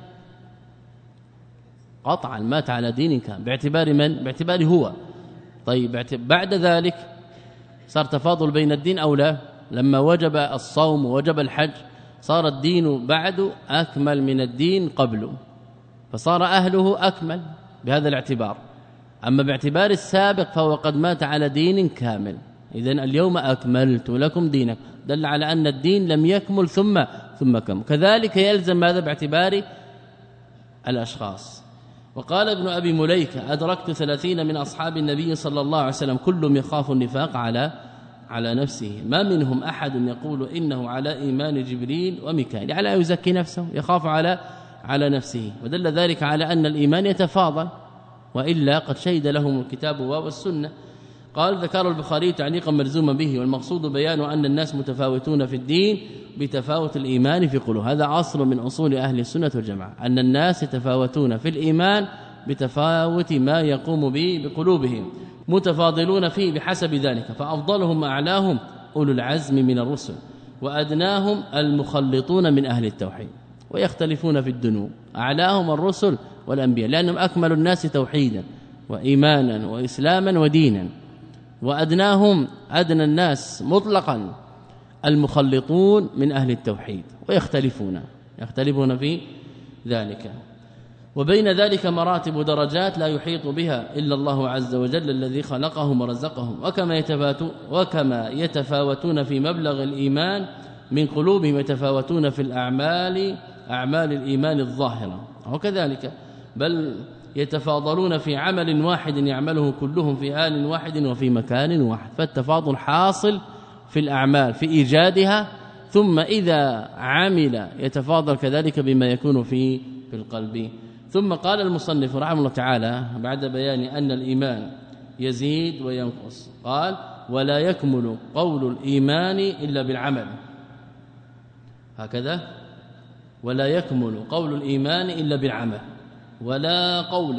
قطعا، مات على دين كامل باعتبار من؟ باعتبار هو. طيب بعد ذلك صار تفاضل بين الدين أو لا؟ لما وجب الصوم ووجب الحج صار الدين بعد أكمل من الدين قبله، فصار أهله أكمل بهذا الاعتبار. أما باعتبار السابق فهو قد مات على دين كامل. إذن اليوم أكملت لكم دينك دل على أن الدين لم يكمل ثم ثم كم. كذلك يلزم ماذا؟ باعتبار الأشخاص. وقال ابن أبي مليكة أدركت ثلاثين من أصحاب النبي صلى الله عليه وسلم كلهم يخاف النفاق على على نفسه ما منهم أحد يقول إنه على إيمان جبريل وميكائيل على يزكي نفسه يخاف على على نفسه ودل ذلك على أن الإيمان يتفاضل وإلا قد شهد لهم الكتاب والسنة. قال ذكر البخاري تعليقا ملزوما به والمقصود بيان أن الناس متفاوتون في الدين بتفاوت الإيمان في قلوب. هذا أصل من أصول أهل السنة والجماعة أن الناس يتفاوتون في الإيمان بتفاوت ما يقوم به بقلوبهم متفاضلون فيه بحسب ذلك فأفضلهم أعلاهم أولو العزم من الرسل وأدناهم المخلطون من أهل التوحيد ويختلفون في الدنو أعلاهم الرسل والأنبياء لأنهم أكمل الناس توحيدا وإيمانا وإسلاما ودينا وأدناهم أدنى الناس مطلقا المخلطون من أهل التوحيد ويختلفون يختلفون في ذلك وبين ذلك مراتب ودرجات لا يحيط بها إلا الله عز وجل الذي خلقهم ورزقهم وكما يتفاوتون وكما يتفاوتون في مبلغ الإيمان من قلوبهم يتفاوتون في الأعمال أعمال الإيمان الظاهرة وكذلك بل يتفاضلون في عمل واحد يعمله كلهم في آن واحد وفي مكان واحد فالتفاضل حاصل في الأعمال في إيجادها ثم إذا عمل يتفاضل كذلك بما يكون في في القلب. ثم قال المصنف رحمه الله تعالى بعد بيان أن الإيمان يزيد وينقص قال ولا يكمل قول الإيمان إلا بالعمل هكذا ولا يكمل قول الإيمان إلا بالعمل ولا قول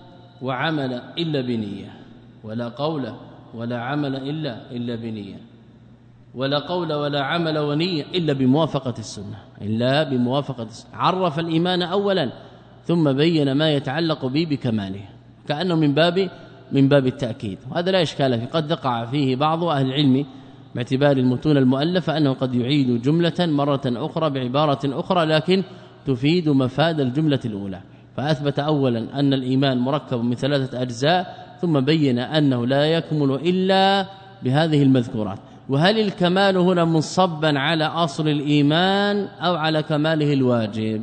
وعمل إلا بنية ولا قول ولا عمل إلا إلا بنية ولا قول ولا عمل ونية إلا بموافقة السنة إلا بموافقة السنة. عرف الإيمان أولا ثم بين ما يتعلق به بكماله كأنه من باب من باب التأكيد وهذا لا إشكال فيه قد وقع فيه بعض أهل العلم باعتبار المتون المؤلفة أنه قد يعيد جملة مرة أخرى بعبارة أخرى لكن تفيد مفاد الجملة الأولى فأثبت أولا أن الإيمان مركب من ثلاثة أجزاء ثم بين أنه لا يكمل إلا بهذه المذكورات. وهل الكمال هنا منصبا على أصل الإيمان أو على كماله الواجب؟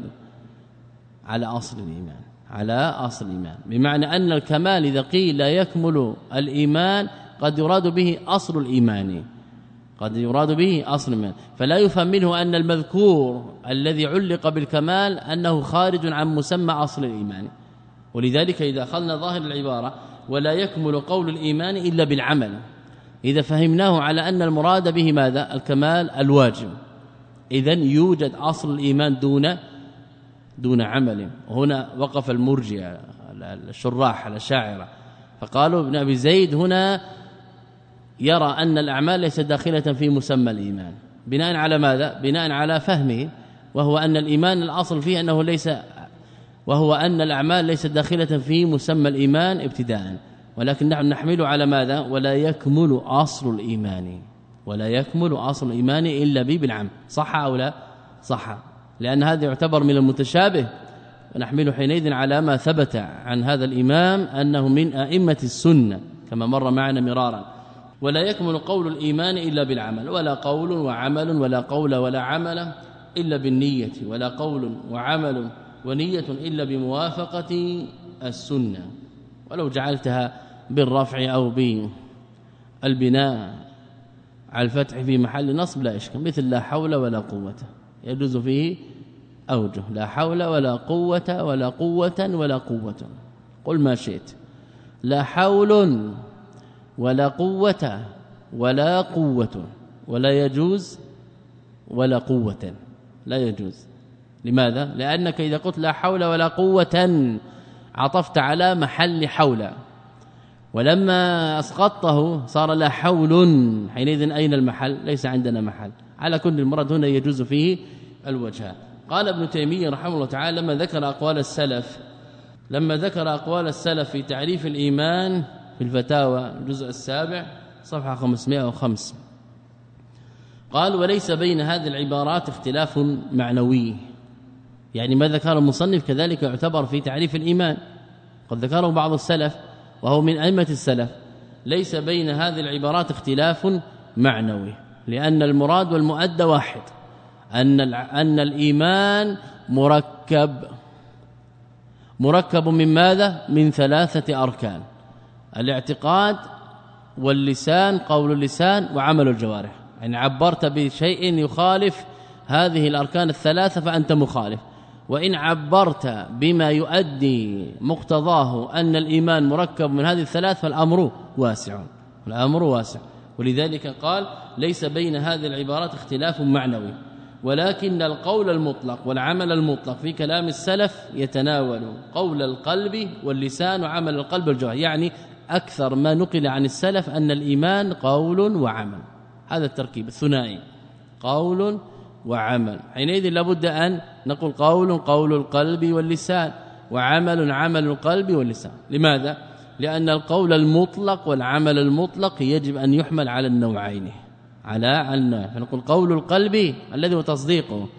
على أصل الإيمان على أصل الإيمان بمعنى أن الكمال إذا قيل لا يكمل الإيمان قد يراد به أصل الإيمان قد يراد به أصل الإيمان فلا يفهم منه أن المذكور الذي علق بالكمال أنه خارج عن مسمى أصل الإيمان. ولذلك إذا أخذنا ظاهر العبارة ولا يكمل قول الإيمان إلا بالعمل إذا فهمناه على أن المراد به ماذا؟ الكمال الواجب إذن يوجد أصل الإيمان دون دون عمل. هنا وقف المرجئة الشراح الأشاعرة فقالوا ابن أبي زيد هنا يرى أن الأعمال ليست داخلة في مسمى الإيمان بناء على ماذا؟ بناء على فهمه وهو أن الإيمان الأصل فيه أنه ليس وهو أن الأعمال ليست داخلة في مسمى الإيمان ابتداء ولكن نحن نحمل على ماذا؟ ولا يكمل أصل الإيمان ولا يكمل أصل الإيمان إلا به بالعمل. صح أو لا؟ صح لأن هذا يعتبر من المتشابه ونحمل حينئذ على ما ثبت عن هذا الإمام أنه من أئمة السنة كما مر معنا مرارا. ولا يكمل قول الإيمان إلا بالعمل ولا قول وعمل ولا قول ولا عمل إلا بالنية ولا قول وعمل ونية إلا بموافقة السنة. ولو جعلتها بالرفع أو بالبناء على الفتح في محل نصب لا إشكال مثل لا حول ولا قوة يجوز فيه أوجه لا حول ولا قوة ولا قوة ولا قوة قل ما شئت لا حول ولا قوة ولا قوة ولا يجوز ولا قوة لا يجوز. لماذا؟ لأنك إذا قلت لا حول ولا قوة عطفت على محل حول ولما أسقطته صار لا حول حينئذ أين المحل؟ ليس عندنا محل. على كل المراد هنا يجوز فيه الوجهان. قال ابن تيمية رحمه الله تعالى لما ذكر أقوال السلف لما ذكر أقوال السلف في تعريف الإيمان في الفتاوى الجزء السابع صفحة خمسمائة وخمسة قال وليس بين هذه العبارات اختلاف معنوي يعني ما ذكر المصنف كذلك يعتبر في تعريف الإيمان قد ذكره بعض السلف وهو من أئمة السلف ليس بين هذه العبارات اختلاف معنوي لأن المراد والمؤدى واحد أن أن الإيمان مركب مركب من ماذا؟ من ثلاثة أركان الاعتقاد واللسان قول اللسان وعمل الجوارح، يعني عبرت بشيء يخالف هذه الأركان الثلاثة فأنت مخالف، وإن عبرت بما يؤدي مقتضاه أن الإيمان مركب من هذه الثلاث فالأمر واسع، الأمر واسع. ولذلك قال ليس بين هذه العبارات اختلاف معنوي، ولكن القول المطلق والعمل المطلق في كلام السلف يتناول قول القلب واللسان وعمل القلب والجوارح، يعني أكثر ما نقل عن السلف أن الإيمان قول وعمل، هذا التركيب الثنائي قول وعمل. حينئذ لابد أن نقول قول قول القلب واللسان وعمل عمل القلب واللسان. لماذا؟ لأن القول المطلق والعمل المطلق يجب أن يحمل على النوعين، على النوع، فنقول قول القلب الذي هو تصديقه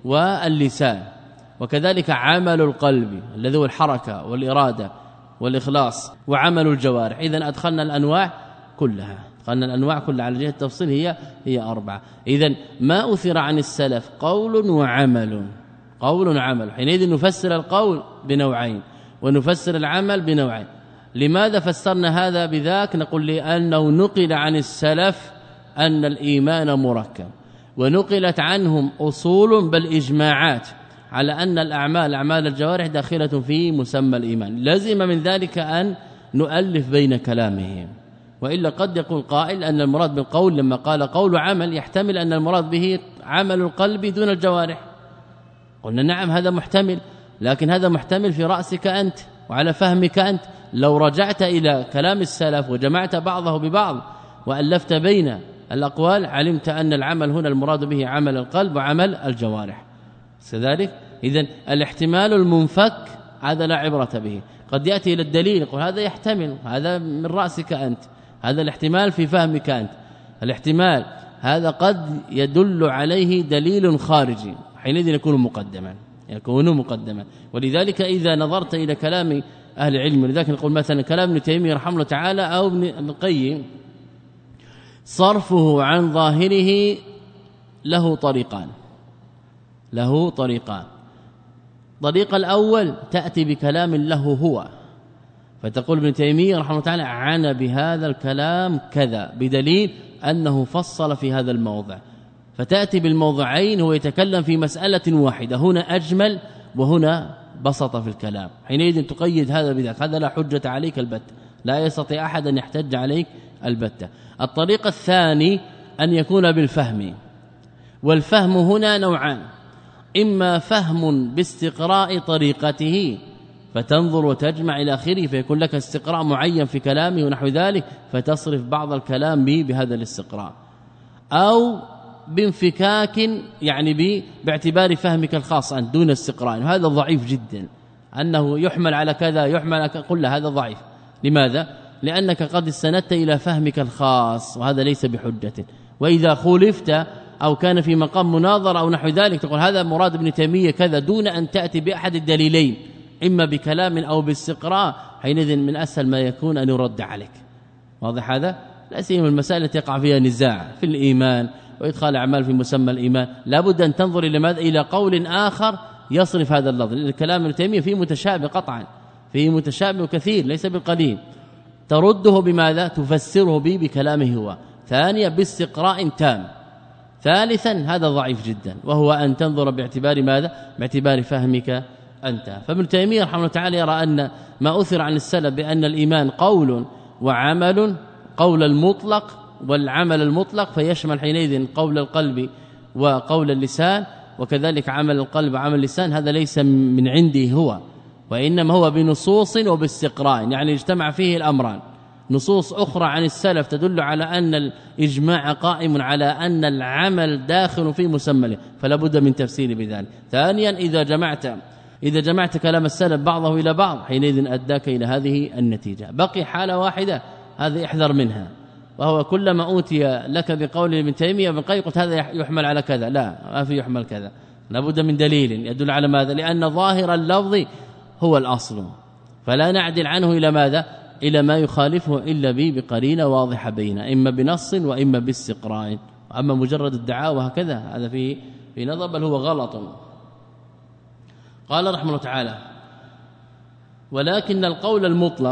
واللسان، وكذلك عمل القلب الذي هو الحركة والإرادة والإخلاص، وعمل الجوارح. إذن أدخلنا الأنواع كلها، أدخلنا الأنواع كلها على جهة التفصيل هي هي أربعة. إذن ما أثر عن السلف قول وعمل، قول وعمل. حينئذ نفسر القول بنوعين ونفسر العمل بنوعين. لماذا فسرنا هذا بذاك؟ نقول لأنه نقل عن السلف أن الإيمان مركب، ونقلت عنهم أصول بل إجماعات على أن الأعمال أعمال الجوارح داخلة في مسمى الإيمان. لازم من ذلك أن نؤلف بين كلامهم، وإلا قد يقول قائل أن المراد بالقول لما قال قول عمل يحتمل أن المراد به عمل القلب دون الجوارح. قلنا نعم هذا محتمل، لكن هذا محتمل في رأسك أنت وعلى فهمك أنت. لو رجعت إلى كلام السلف وجمعت بعضه ببعض وألفت بين الأقوال علمت أن العمل هنا المراد به عمل القلب وعمل الجوارح كذلك. إذن الاحتمال المنفك هذا لا عبرة به، قد يأتي إلى الدليل يقول هذا يحتمل، هذا من رأسك أنت، هذا الاحتمال في فهمك أنت. الاحتمال هذا قد يدل عليه دليل خارجي، حينئذ يكون مقدما، يكون مقدما. ولذلك إذا نظرت إلى كلام أهل العلم، لذلك نقول مثلا كلام ابن تيمية رحمه الله تعالى أو ابن القيم صرفه عن ظاهره له طريقان، له طريقان. الطريق الأول تأتي بكلام له هو، فتقول ابن تيمية رحمه الله تعالى عنا بهذا الكلام كذا بدليل أنه فصل في هذا الموضع، فتأتي بالموضعين هو يتكلم في مسألة واحدة، هنا أجمل وهنا بسط في الكلام. حينئذ تقيد هذا بذاك، هذا لا حجة عليك البتة، لا يستطيع أحد أن يحتج عليك البتة. الطريق الثاني أن يكون بالفهم، والفهم هنا نوعان، إما فهم باستقراء طريقته فتنظر وتجمع إلى آخره فيكون لك استقراء معين في كلامه ونحو ذلك فتصرف بعض الكلام به بهذا الاستقراء، أو بانفكاك يعني باعتبار فهمك الخاص أنت دون استقراء، وهذا ضعيف جدا. أنه يحمل على كذا يحمل على كذا، قل هذا ضعيف. لماذا؟ لأنك قد استندت إلى فهمك الخاص وهذا ليس بحجة. وإذا خولفت أو كان في مقام مناظرة أو نحو ذلك تقول هذا مراد ابن تيمية كذا دون أن تأتي بأحد الدليلين إما بكلام أو باستقراء، حينئذ من أسهل ما يكون أن يرد عليك. واضح هذا؟ لا سيما المسائل التي يقع فيها نزاع في الإيمان وإدخال أعمال في مسمى الإيمان، لابد أن تنظر إلى ماذا؟ إلى قول آخر يصرف هذا اللفظ. الكلام ابن تيمية فيه متشابه قطعا، فيه متشابه كثير ليس بالقليل، ترده بماذا؟ تفسره به بكلامه هو. ثانيا باستقراء تام. ثالثا هذا ضعيف جدا، وهو أن تنظر باعتبار ماذا؟ باعتبار فهمك أنت. فابن تيمية رحمه الله تعالى يرى أن ما أثر عن السلف بأن الإيمان قول وعمل، قول المطلق والعمل المطلق، فيشمل حينئذ قول القلب وقول اللسان، وكذلك عمل القلب وعمل اللسان، هذا ليس من عنده هو، وإنما هو بنصوص وباستقراء، يعني اجتمع فيه الأمران. نصوص أخرى عن السلف تدل على أن الإجماع قائم على أن العمل داخل في مسمى، فلا بد من تفسير بذلك. ثانيا إذا جمعت إذا جمعت كلام السلف بعضه إلى بعض حينئذ أداك إلى هذه النتيجة. بقي حالة واحدة هذا احذر منها، وهو كلما أوتي لك بقول ابن تيمية ابن قيم قلت هذا يحمل على كذا، لا ما في يحمل كذا، لابد من دليل يدل على ماذا؟ لأن ظاهر اللفظ هو الأصل، فلا نعدل عنه إلى ماذا؟ إلى ما يخالفه إلا به بقرينة واضحة بينه، إما بنص وإما باستقراء. أما مجرد الدعاء وهكذا هذا في في نظر بل هو غلط. قال رحمه الله تعالى: ولكن القول المطلق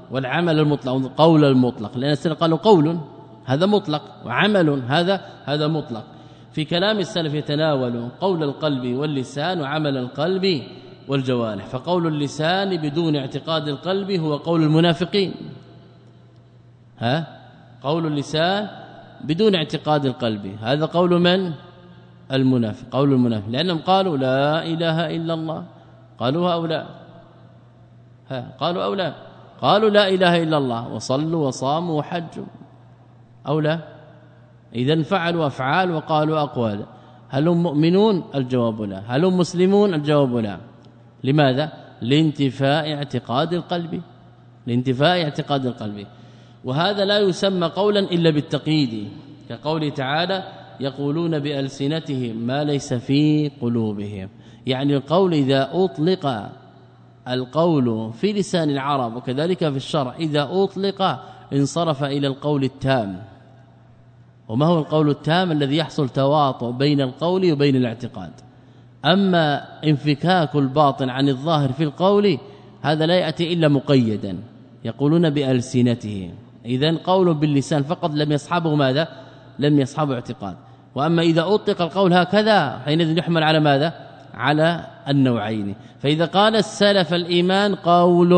والعمل المطلق قول المطلق، لأن السلف قالوا قول هذا مطلق وعمل هذا هذا مطلق. في كلام السلف يتناول قول القلب واللسان وعمل القلب والجوارح. فقول اللسان بدون اعتقاد القلب هو قول المنافقين، ها قول اللسان بدون اعتقاد القلب هذا قول من؟ المنافق، قول المنافق، لأنهم قالوا لا إله إلا الله، قالوها أو لا؟ ها قالوا أو لا؟ قالوا لا إله إلا الله وصلوا وصاموا وحجوا أو لا؟ إذن فعلوا أفعال وقالوا أقوال. هل هم مؤمنون؟ الجواب لا. هل هم مسلمون؟ الجواب لا. لماذا؟ لانتفاء اعتقاد القلب، لانتفاء اعتقاد القلب. وهذا لا يسمى قولا إلا بالتقييد، كقوله تعالى يقولون بألسنتهم ما ليس في قلوبهم. يعني القول إذا أطلق القول في لسان العرب وكذلك في الشرع إذا أطلق انصرف إلى القول التام. وما هو القول التام؟ الذي يحصل تواطؤ بين القول وبين الاعتقاد. أما انفكاك الباطن عن الظاهر في القول هذا لا يأتي إلا مقيدا، يقولون بألسنتهم. إذن قول باللسان فقط لم يصحبه ماذا؟ لم يصحبه اعتقاد. وأما إذا أطلق القول هكذا حينئذ يحمل على ماذا؟ على النوعين. فإذا قال السلف الإيمان قول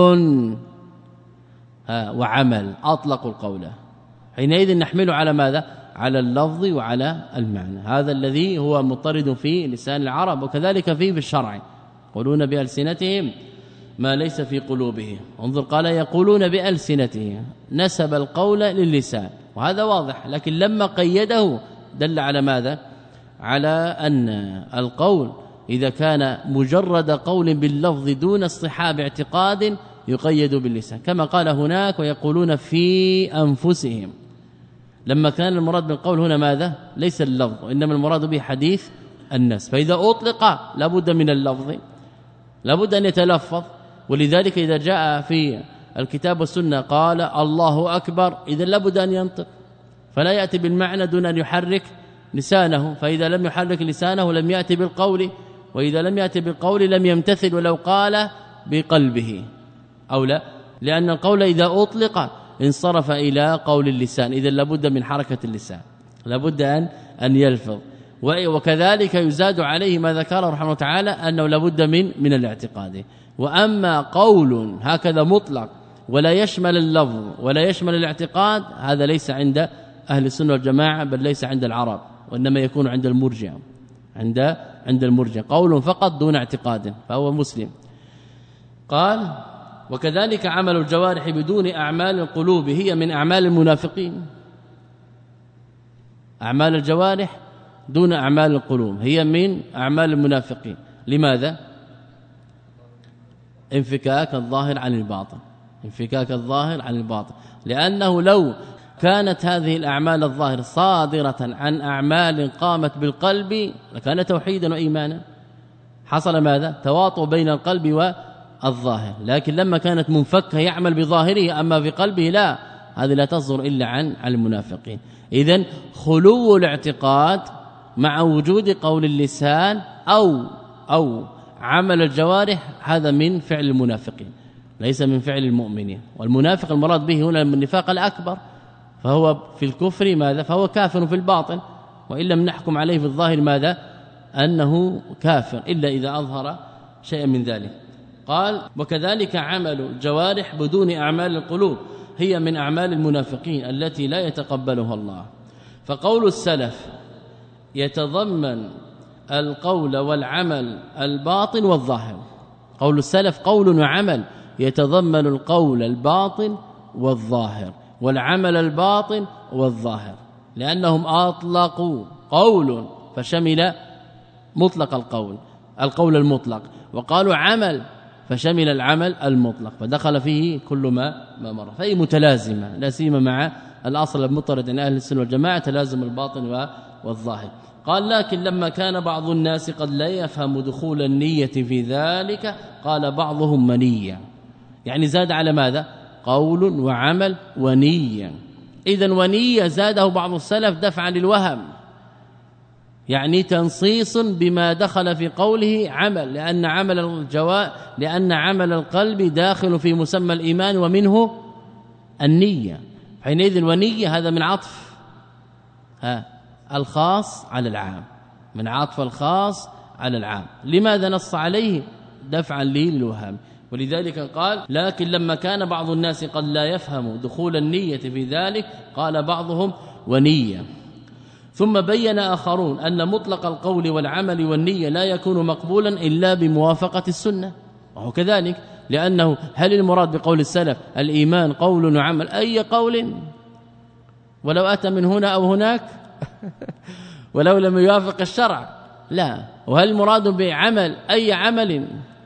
وعمل أطلقوا القول، حينئذ نحمله على ماذا؟ على اللفظ وعلى المعنى. هذا الذي هو مضطرد في لسان العرب وكذلك فيه بالشرع. يقولون بألسنتهم ما ليس في قلوبهم. انظر قال يقولون بألسنتهم، نسب القول للسان وهذا واضح، لكن لما قيده دل على ماذا؟ على أن القول إذا كان مجرد قول باللفظ دون اصطحاب اعتقاد يقيد باللسان، كما قال هناك ويقولون في أنفسهم. لما كان المراد بالقول هنا ماذا؟ ليس اللفظ، وإنما المراد به حديث الناس. فإذا أطلق لابد من اللفظ، لابد أن يتلفظ. ولذلك إذا جاء في الكتاب والسنة قال الله أكبر إذا لابد أن ينطق، فلا يأتي بالمعنى دون أن يحرك لسانه. فإذا لم يحرك لسانه لم يأتي بالقول، وإذا لم يأتي بالقول لم يمتثل ولو قال بقلبه أو لا، لأن القول إذا أطلق انصرف إلى قول اللسان. إذا لابد من حركة اللسان، لابد أن أن يلفظ. وكذلك يزاد عليه ما ذكره رحمه الله تعالى أنه لابد من من الاعتقاد. وأما قول هكذا مطلق ولا يشمل اللفظ ولا يشمل الاعتقاد هذا ليس عند أهل السنة والجماعة، بل ليس عند العرب، وإنما يكون عند المرجئة، عند عند المرجئة قول فقط دون اعتقاد فهو مسلم. قال وكذلك عمل الجوارح بدون أعمال القلوب هي من أعمال المنافقين. أعمال الجوارح دون أعمال القلوب هي من أعمال المنافقين. لماذا؟ انفكاك الظاهر عن الباطن، انفكاك الظاهر عن الباطن. لأنه لو كانت هذه الأعمال الظاهر صادرة عن أعمال قامت بالقلب لكان توحيدا وإيمانا، حصل ماذا؟ تواطؤ بين القلب والظاهر. لكن لما كانت منفكة يعمل بظاهره أما في قلبه لا، هذه لا تصدر إلا عن عن المنافقين. إذن خلو الاعتقاد مع وجود قول اللسان أو أو عمل الجوارح هذا من فعل المنافقين ليس من فعل المؤمنين. والمنافق المراد به هنا النفاق الأكبر، فهو في الكفر ماذا؟ فهو كافر في الباطن، وإن لم نحكم عليه في الظاهر ماذا؟ أنه كافر إلا إذا أظهر شيئا من ذلك. قال وكذلك عمل الجوارح بدون أعمال القلوب هي من أعمال المنافقين التي لا يتقبلها الله. فقول السلف يتضمن القول والعمل الباطن والظاهر. قول السلف قول وعمل يتضمن القول الباطن والظاهر والعمل الباطن والظاهر، لأنهم أطلقوا قول فشمل مطلق القول القول المطلق، وقالوا عمل فشمل العمل المطلق، فدخل فيه كل ما ما مر. فهي متلازمة لا سيما مع الأصل المطرد عن أهل السنة والجماعة تلازم الباطن والظاهر. قال لكن لما كان بعض الناس قد لا يفهم دخول النية في ذلك قال بعضهم منية، يعني زاد على ماذا؟ قول وعمل ونية. إذن ونية زاده بعض السلف دفعا للوهم، يعني تنصيص بما دخل في قوله عمل، لأن عمل الجواء لأن عمل القلب داخل في مسمى الإيمان ومنه النية. حينئذ ونية هذا من عطف ها الخاص على العام، من عطف الخاص على العام. لماذا نص عليه؟ دفعا للوهام. ولذلك قال لكن لما كان بعض الناس قد لا يفهم دخول النية في ذلك قال بعضهم ونية. ثم بين آخرون أن مطلق القول والعمل والنية لا يكون مقبولا إلا بموافقة السنة، وهو كذلك، لأنه هل المراد بقول السلف الإيمان قول وعمل؟ أي قول ولو أتى من هنا أو هناك ولو لم يوافق الشرع لا. وهل المراد بعمل أي عمل؟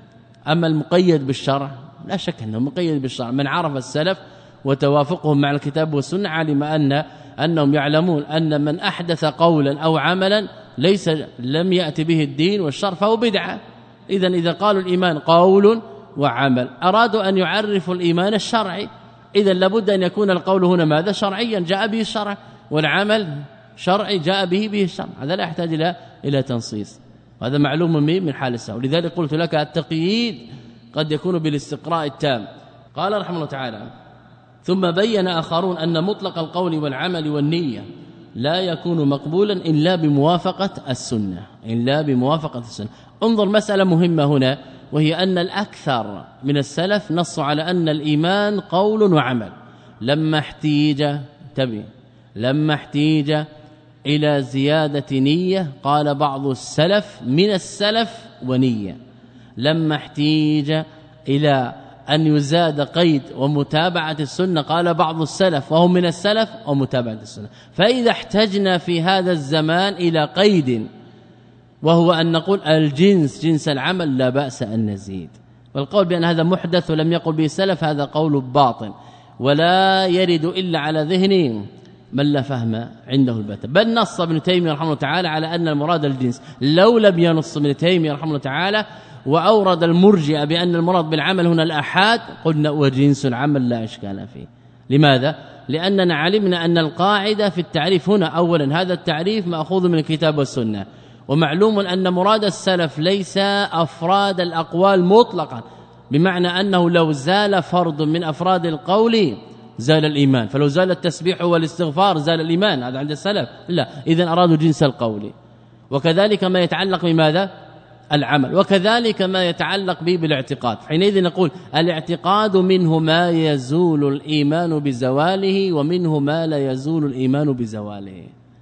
أما المقيد بالشرع لا شك أنه مقيد بالشرع. من عرف السلف وتوافقهم مع الكتاب والسنة علم أن أنهم يعلمون أن من أحدث قولا أو عملا ليس لم يأتي به الدين والشرع فهو بدعة. إذن إذا قالوا الإيمان قول وعمل أرادوا أن يعرفوا الإيمان الشرعي، إذن لابد أن يكون القول هنا ماذا؟ شرعيا جاء به الشرع، والعمل شرعي جاء به به الشرع. هذا لا يحتاج إلى إلى تنصيص، وهذا معلوم من حال السهو. لذلك قلت لك التقييد قد يكون بالاستقراء التام. قال رحمه الله تعالى ثم بين آخرون أن مطلق القول والعمل والنية لا يكون مقبولا إلا بموافقة السنة، إلا بموافقة السنة. انظر مسألة مهمة هنا، وهي أن الأكثر من السلف نصوا على أن الإيمان قول وعمل. لما احتيج تبي لما احتيج إلى زيادة نية قال بعض السلف من السلف ونية. لما احتيج إلى أن يزاد قيد ومتابعة السنة قال بعض السلف وهم من السلف ومتابعة السنة. فإذا احتجنا في هذا الزمان إلى قيد وهو أن نقول الجنس جنس العمل لا بأس أن نزيد، والقول بأن هذا محدث ولم يقل به السلف هذا قول باطل ولا يرد إلا على ذهن من لا فهم عنده البتة. بل نص ابن تيمية رحمه الله تعالى على أن المراد الجنس. لو لم ينص ابن تيمية رحمه الله تعالى وأورد المرجئة بأن المراد بالعمل هنا الأحاد قلنا وجنس العمل لا إشكال فيه. لماذا؟ لأننا علمنا أن القاعدة في التعريف هنا أولا هذا التعريف مأخوذ من الكتاب والسنة، ومعلوم أن مراد السلف ليس أفراد الأقوال مطلقا، بمعنى أنه لو زال فرد من أفراد القول زال الإيمان، فلو زال التسبيح والاستغفار زال الإيمان، هذا عند السلف لا. إذن أرادوا جنس القول، وكذلك ما يتعلق بماذا؟ العمل، وكذلك ما يتعلق به بالاعتقاد. حينئذ نقول الاعتقاد منه ما يزول الإيمان بزواله ومنه ما لا يزول الإيمان بزواله،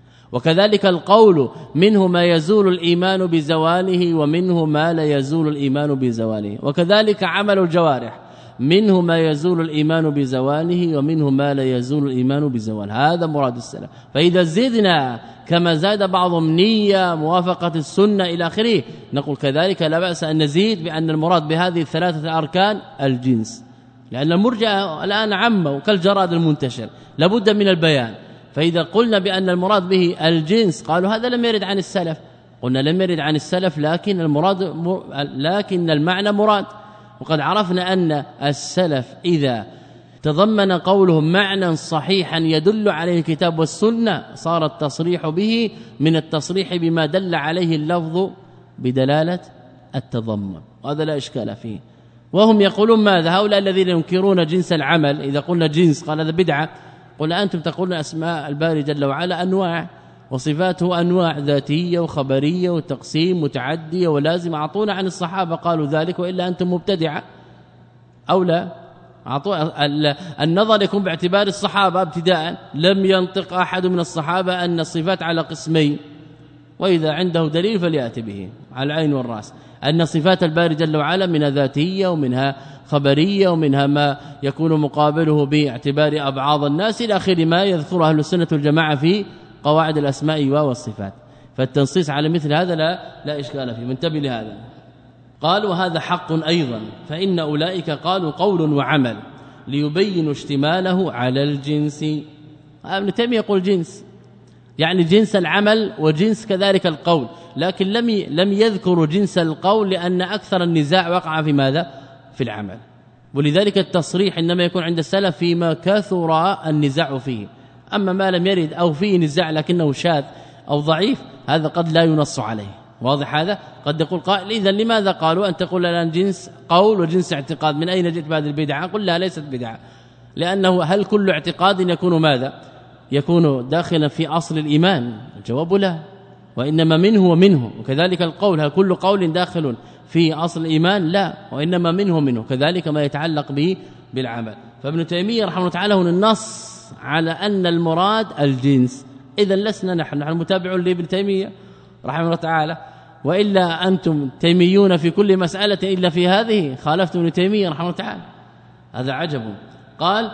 وكذلك القول منه ما يزول الإيمان بزواله ومنه ما لا يزول الإيمان بزواله، وكذلك عمل الجوارح منه ما يزول الإيمان بزواله ومنه ما لا يزول الإيمان بزواله. هذا مراد السلف. فإذا زدنا كما زاد بعضهم نية موافقة السنة إلى آخره نقول كذلك لا بأس أن نزيد بأن المراد بهذه الثلاثة أركان الجنس، لأن المرجئة الآن عموا كالجراد المنتشر لابد من البيان. فإذا قلنا بأن المراد به الجنس قالوا هذا لم يرد عن السلف، قلنا لم يرد عن السلف لكن المراد لكن المعنى مراد. وقد عرفنا أن السلف إذا تضمن قولهم معنى صحيحا يدل عليه الكتاب والسنة صار التصريح به من التصريح بما دل عليه اللفظ بدلالة التضمن، وهذا لا إشكال فيه. وهم يقولون ماذا؟ هؤلاء الذين ينكرون جنس العمل إذا قلنا جنس قال هذا بدعة، قل أنتم تقولون أسماء الباري جل وعلا أنواع وصفاته أنواع ذاتية وخبرية وتقسيم متعدية ولازم. أعطونا عن الصحابة قالوا ذلك وإلا أنتم مبتدعة أو لا. أعطوا النظر يكون باعتبار الصحابة ابتداء، لم ينطق أحد من الصحابة أن الصفات على قسمين، وإذا عنده دليل فليأتي به على العين والرأس. أن صفات الباري جل وعلا منها ذاتية ومنها خبرية ومنها ما يكون مقابله باعتبار أبعاض الناس إلى آخر ما يذكر أهل السنة والجماعة في قواعد الأسماء والصفات. فالتنصيص على مثل هذا لا لا إشكال فيه، منتبه لهذا. قال وهذا حق أيضا، فإن أولئك قالوا قول وعمل ليبينوا اشتماله على الجنس. ابن تيمية يقول جنس يعني جنس العمل وجنس كذلك القول، لكن لم لم يذكروا جنس القول لأن أكثر النزاع وقع في ماذا؟ في العمل. ولذلك التصريح إنما يكون عند السلف فيما كثر النزاع فيه، أما ما لم يرد أو فيه نزاع لكنه شاذ أو ضعيف هذا قد لا ينص عليه. واضح هذا؟ قد يقول قائل إذا لماذا قالوا أن تقول الآن جنس قول وجنس اعتقاد، من أين جئت بهذه البدعة؟ قل لا ليست بدعة. لأنه هل كل اعتقاد يكون ماذا يكون داخلا في أصل الإيمان؟ الجواب لا، وإنما منه ومنه. وكذلك القول، هل كل قول داخل في أصل الإيمان؟ لا، وإنما منه ومنه. كذلك ما يتعلق به بالعمل. فابن تيمية رحمه الله تعالى هنا النص على أن المراد الجنس. إذا لسنا نحن نحن متابعون لابن تيمية رحمه الله تعالى، وإلا أنتم تيميون في كل مسألة إلا في هذه خالفتم ابن تيمية رحمه الله تعالى، هذا عجب. قال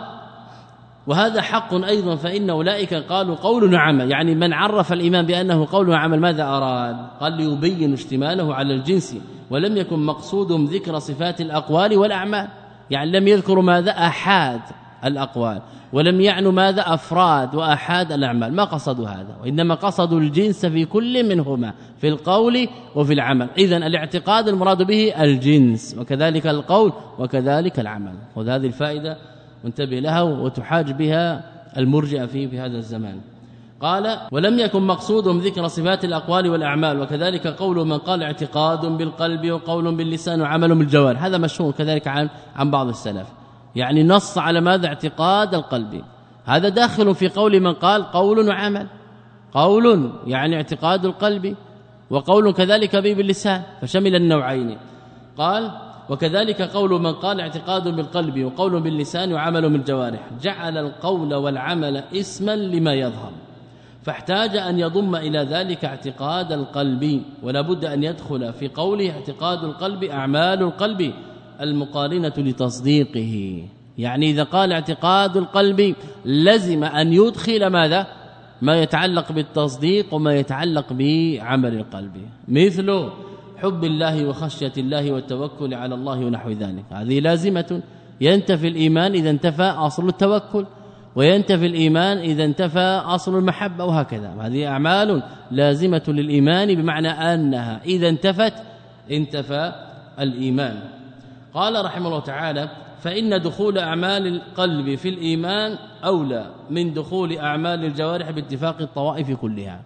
وهذا حق أيضا، فإن أولئك قالوا قول وعمل، يعني من عرف الإيمان بأنه قول وعمل ماذا أراد؟ قال ليبين اشتماله على الجنس، ولم يكن مقصودهم ذكر صفات الأقوال والأعمال، يعني لم يذكروا ماذا أحاد الأقوال، ولم يعنوا ماذا أفراد وأحاد الأعمال، ما قصدوا هذا، وإنما قصدوا الجنس في كل منهما في القول وفي العمل. إذن الاعتقاد المراد به الجنس، وكذلك القول وكذلك العمل. وهذه الفائدة انتبه لها وتحاج بها المرجئة في في هذا الزمان. قال ولم يكن مقصودهم ذكر صفات الأقوال والأعمال، وكذلك قول من قال اعتقاد بالقلب وقول باللسان وعمل بالجوارح، هذا مشهور كذلك عن عن بعض السلف، يعني نص على ماذا؟ اعتقاد القلب، هذا داخل في قول من قال قول وعمل، قول يعني اعتقاد القلب، وقول كذلك به باللسان، فشمل النوعين. قال وكذلك قول من قال اعتقاد بالقلب وقول باللسان وعمل بالجوارح، جعل القول والعمل اسما لما يظهر، فاحتاج أن يضم إلى ذلك اعتقاد القلب، ولا بد أن يدخل في قوله اعتقاد القلب أعمال القلب المقارنة لتصديقه. يعني إذا قال اعتقاد القلب لزم أن يدخل ماذا؟ ما يتعلق بالتصديق وما يتعلق بعمل القلب، مثل حب الله وخشية الله والتوكل على الله ونحو ذلك، هذه لازمة. ينتفي الإيمان إذا انتفى أصل التوكل، وينتفي الإيمان إذا انتفى أصل المحبة، وهكذا. هذه أعمال لازمة للإيمان، بمعنى أنها إذا انتفت انتفى الإيمان. قال رحمه الله تعالى فإن دخول أعمال القلب في الإيمان أولى من دخول أعمال الجوارح باتفاق الطوائف كلها.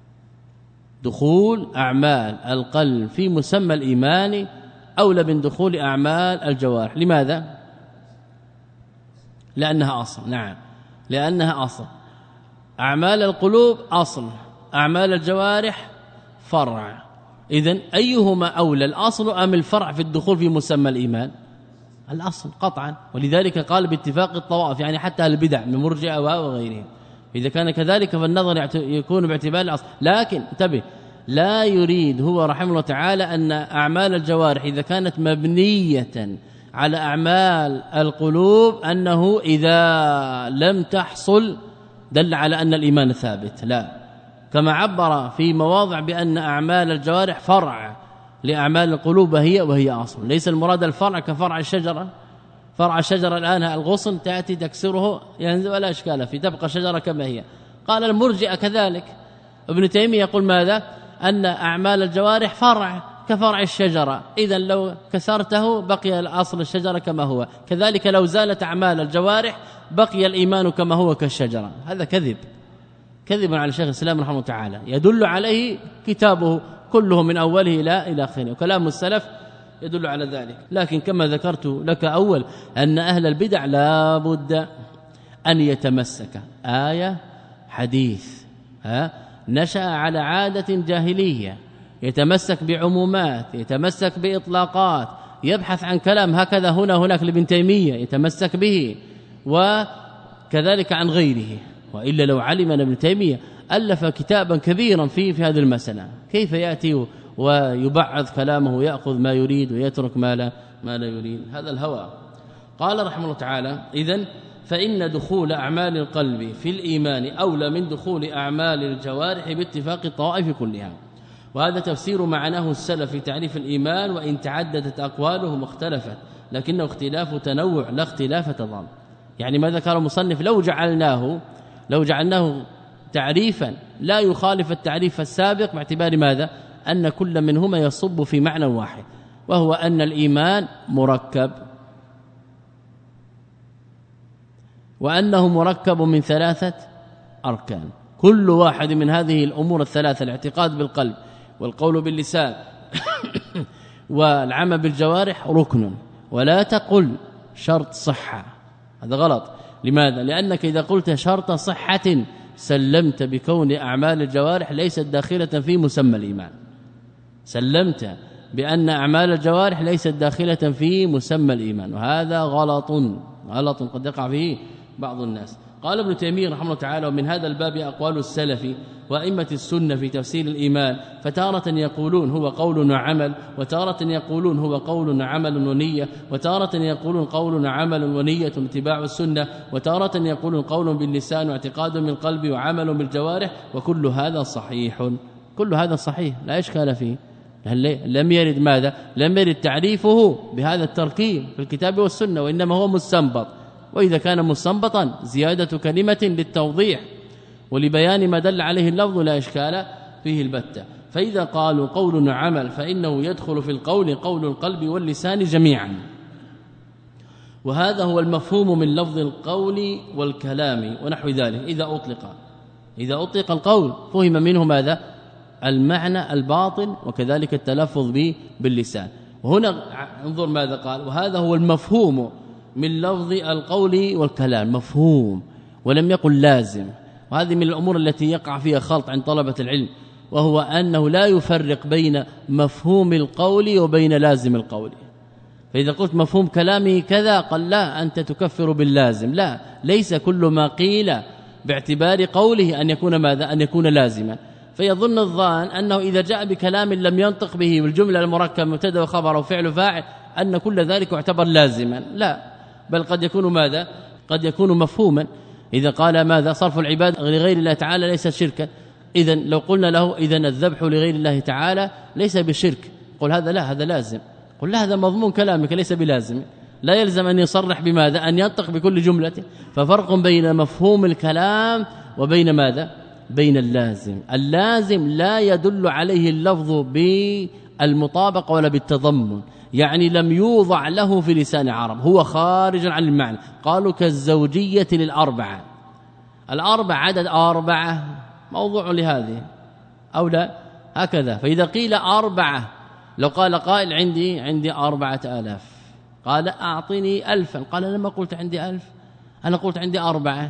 دخول أعمال القلب في مسمى الإيمان أولى من دخول أعمال الجوارح. لماذا؟ لأنها أصل. نعم، لأنها أصل. أعمال القلوب أصل، أعمال الجوارح فرع. إذن أيهما أولى، الأصل أم الفرع في الدخول في مسمى الإيمان؟ الأصل قطعا. ولذلك قال باتفاق الطوائف، يعني حتى البدع من مرجئة وغيرهم. إذا كان كذلك فالنظر يكون باعتبار الأصل. لكن انتبه، لا يريد هو رحمه الله تعالى أن أعمال الجوارح إذا كانت مبنية على أعمال القلوب أنه إذا لم تحصل دل على أن الإيمان ثابت، لا، كما عبر في مواضع بأن أعمال الجوارح فرع لأعمال القلوب هي وهي أصل. ليس المراد الفرع كفرع الشجرة، فرع الشجرة الآن الغصن تأتي تكسره ينزل ولا إشكال فيه، تبقى شجرة كما هي. قال المرجئة كذلك. ابن تيمية يقول ماذا؟ أن أعمال الجوارح فرع كفرع الشجرة، إذا لو كسرته بقي الأصل الشجرة كما هو، كذلك لو زالت أعمال الجوارح بقي الإيمان كما هو كالشجرة. هذا كذب، كذب على شيخ الإسلام رحمه الله تعالى، يدل عليه كتابه كله من أوله إلى إلى آخره، وكلام السلف يدل على ذلك. لكن كما ذكرت لك أول أن أهل البدع لا بد أن يتمسك آية حديث، ها نشأ على عادة جاهلية، يتمسك بعمومات، يتمسك بإطلاقات، يبحث عن كلام هكذا هنا هناك لابن تيمية يتمسك به، وكذلك عن غيره. وإلا لو علم أن ابن تيمية ألف كتابا كبيرا في في هذه المسألة، كيف يأتي ويبعض كلامه ويأخذ ما يريد ويترك ما لا ما لا يريد؟ هذا الهوى. قال رحمه الله تعالى إذن فإن دخول أعمال القلب في الإيمان أولى من دخول أعمال الجوارح باتفاق الطوائف كلها. وهذا تفسير معناه السلف في تعريف الإيمان، وإن تعددت أقوالهم واختلفت لكنه اختلاف تنوع لا اختلاف تضاد. يعني ما ذكر المصنف لو جعلناه لو جعلناه تعريفا لا يخالف التعريف السابق، باعتبار ماذا؟ أن كل منهما يصب في معنى واحد، وهو أن الإيمان مركب، وأنه مركب من ثلاثة أركان، كل واحد من هذه الأمور الثلاثة، الاعتقاد بالقلب والقول باللسان والعمل بالجوارح ركن، ولا تقل شرط صحة، هذا غلط. لماذا؟ لأنك إذا قلت شرط صحة سلمت بكون أعمال الجوارح ليست داخلة في مسمى الإيمان، سلمت بأن أعمال الجوارح ليست داخلة في مسمى الإيمان، وهذا غلط غلط قد يقع فيه بعض الناس. قال ابن تيمية رحمه الله تعالى: ومن هذا الباب أقوال السلف وأئمة السنة في تفسير الإيمان، فتارة يقولون هو قول وعمل، وتارة يقولون هو قول وعمل ونية، وتارة يقولون قول وعمل ونية اتباع السنة، وتارة يقولون قول باللسان واعتقاد بالقلب وعمل بالجوارح، وكل هذا صحيح، كل هذا صحيح لا إشكال فيه. لم يرد ماذا؟ لم يرد تعريفه بهذا التركيب في الكتاب والسنة، وإنما هو مستنبط، وإذا كان مستنبطا زيادة كلمة للتوضيح ولبيان ما دل عليه اللفظ لا إشكال فيه البتة. فإذا قالوا قول وعمل فإنه يدخل في القول قول القلب واللسان جميعا، وهذا هو المفهوم من لفظ القول والكلام ونحو ذلك. إذا أطلق إذا أطلق القول فهم منه ماذا؟ المعنى الباطن وكذلك التلفظ به باللسان. وهنا انظر ماذا قال: وهذا هو المفهوم من لفظ القول والكلام، مفهوم ولم يقل لازم. وهذه من الأمور التي يقع فيها خلط عند طلبة العلم، وهو أنه لا يفرق بين مفهوم القول وبين لازم القول. فإذا قلت مفهوم كلامه كذا قال لا، أنت تكفر باللازم. لا، ليس كل ما قيل باعتبار قوله أن يكون ماذا؟ أن يكون لازما. فيظن الظان أنه إذا جاء بكلام لم ينطق به والجملة المركبة مبتدا وخبر وفعل وفاعل أن كل ذلك يعتبر لازما. لا، بل قد يكون ماذا؟ قد يكون مفهوما. إذا قال ماذا؟ صرف العباد لغير الله تعالى ليس شركا، إذن لو قلنا له إذن الذبح لغير الله تعالى ليس بشرك، قل هذا لا، هذا لازم. قل لا، هذا مضمون كلامك ليس بلازم، لا يلزم أن يصرح بماذا؟ أن ينطق بكل جملة. ففرق بين مفهوم الكلام وبين ماذا؟ بين اللازم. اللازم لا يدل عليه اللفظ بالمطابقة ولا بالتضمن، يعني لم يوضع له في لسان عرب، هو خارج عن المعنى. قالوا كالزوجية للأربعة، الأربع عدد أربعة موضوع لهذه أو لا هكذا. فإذا قيل أربعة، لو قال قائل عندي عندي أربعة آلاف، قال أعطني ألفا، قال لما قلت عندي ألف، أنا قلت عندي أربعة.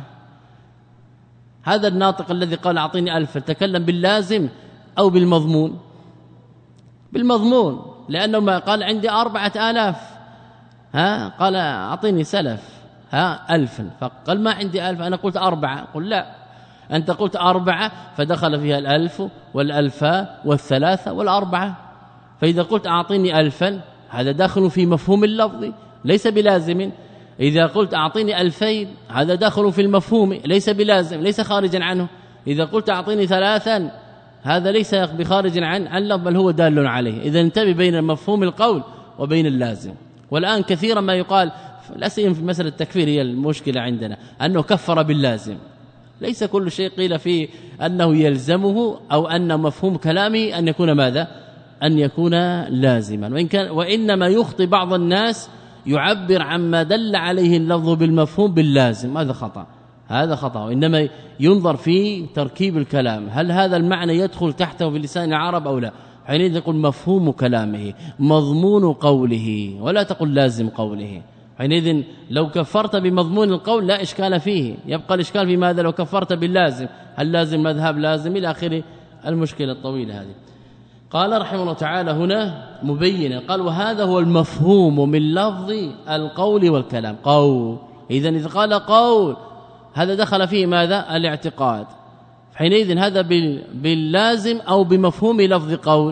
هذا الناطق الذي قال أعطيني ألف تكلم باللازم أو بالمضمون؟ بالمضمون، لأنه ما قال عندي أربعة آلاف، ها قال أعطيني سلف ها ألفا، فقال ما عندي ألف، أنا قلت أربعة. قل لا، أنت قلت أربعة فدخل فيها الألف والألفاء والثلاثة والأربعة. فإذا قلت أعطيني ألفا هذا داخل في مفهوم اللفظ ليس بلازم. إذا قلت أعطيني ألفين هذا داخل في المفهوم ليس بلازم، ليس خارجا عنه. إذا قلت أعطيني ثلاثا هذا ليس بخارج عن اللفظ بل هو دال عليه. إذا انتبه بين مفهوم القول وبين اللازم. والآن كثيرا ما يقال لا سيما في مسألة التكفير هي المشكلة عندنا، أنه كفر باللازم. ليس كل شيء قيل فيه أنه يلزمه أو أن مفهوم كلامه أن يكون ماذا؟ أن يكون لازما. وإن كان وإنما يخطئ بعض الناس يعبر عما دل عليه اللفظ بالمفهوم باللازم، هذا خطأ، هذا خطأ. وإنما ينظر في تركيب الكلام، هل هذا المعنى يدخل تحته في لسان العرب أو لا. حينئذ يقول مفهوم كلامه، مضمون قوله، ولا تقل لازم قوله. حينئذ لو كفرت بمضمون القول لا إشكال فيه، يبقى الإشكال في ماذا؟ لو كفرت باللازم، هل لازم مذهب لازم إلى آخر المشكلة الطويلة هذه. قال رحمه الله تعالى هنا مبينا، قال وهذا هو المفهوم من لفظ القول والكلام. قول، إذن إذا قال قول هذا دخل فيه ماذا؟ الاعتقاد. حينئذ هذا باللازم أو بمفهوم لفظ قول؟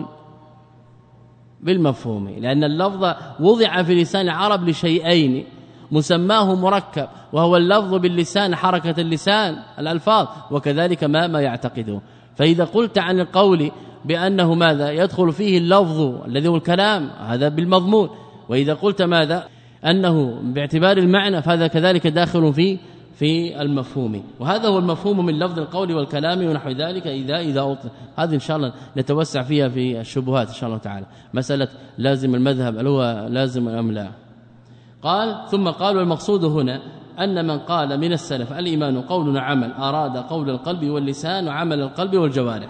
بالمفهوم، لأن اللفظ وضع في لسان العرب لشيئين، مسماه مركب وهو اللفظ باللسان، حركة اللسان الألفاظ، وكذلك ما ما يعتقده. فإذا قلت عن القول بأنه ماذا؟ يدخل فيه اللفظ الذي هو الكلام، هذا بالمضمون. وإذا قلت ماذا؟ أنه باعتبار المعنى، فهذا كذلك داخل في في المفهوم. وهذا هو المفهوم من لفظ القول والكلام ونحو ذلك. إذا إذا أطلق هذه إن شاء الله نتوسع فيها في الشبهات إن شاء الله تعالى، مسألة لازم المذهب هل هو لازم أم لا. قال ثم قال والمقصود هنا أن من قال من السلف الإيمان قول وعمل أراد قول القلب واللسان وعمل القلب والجوارح.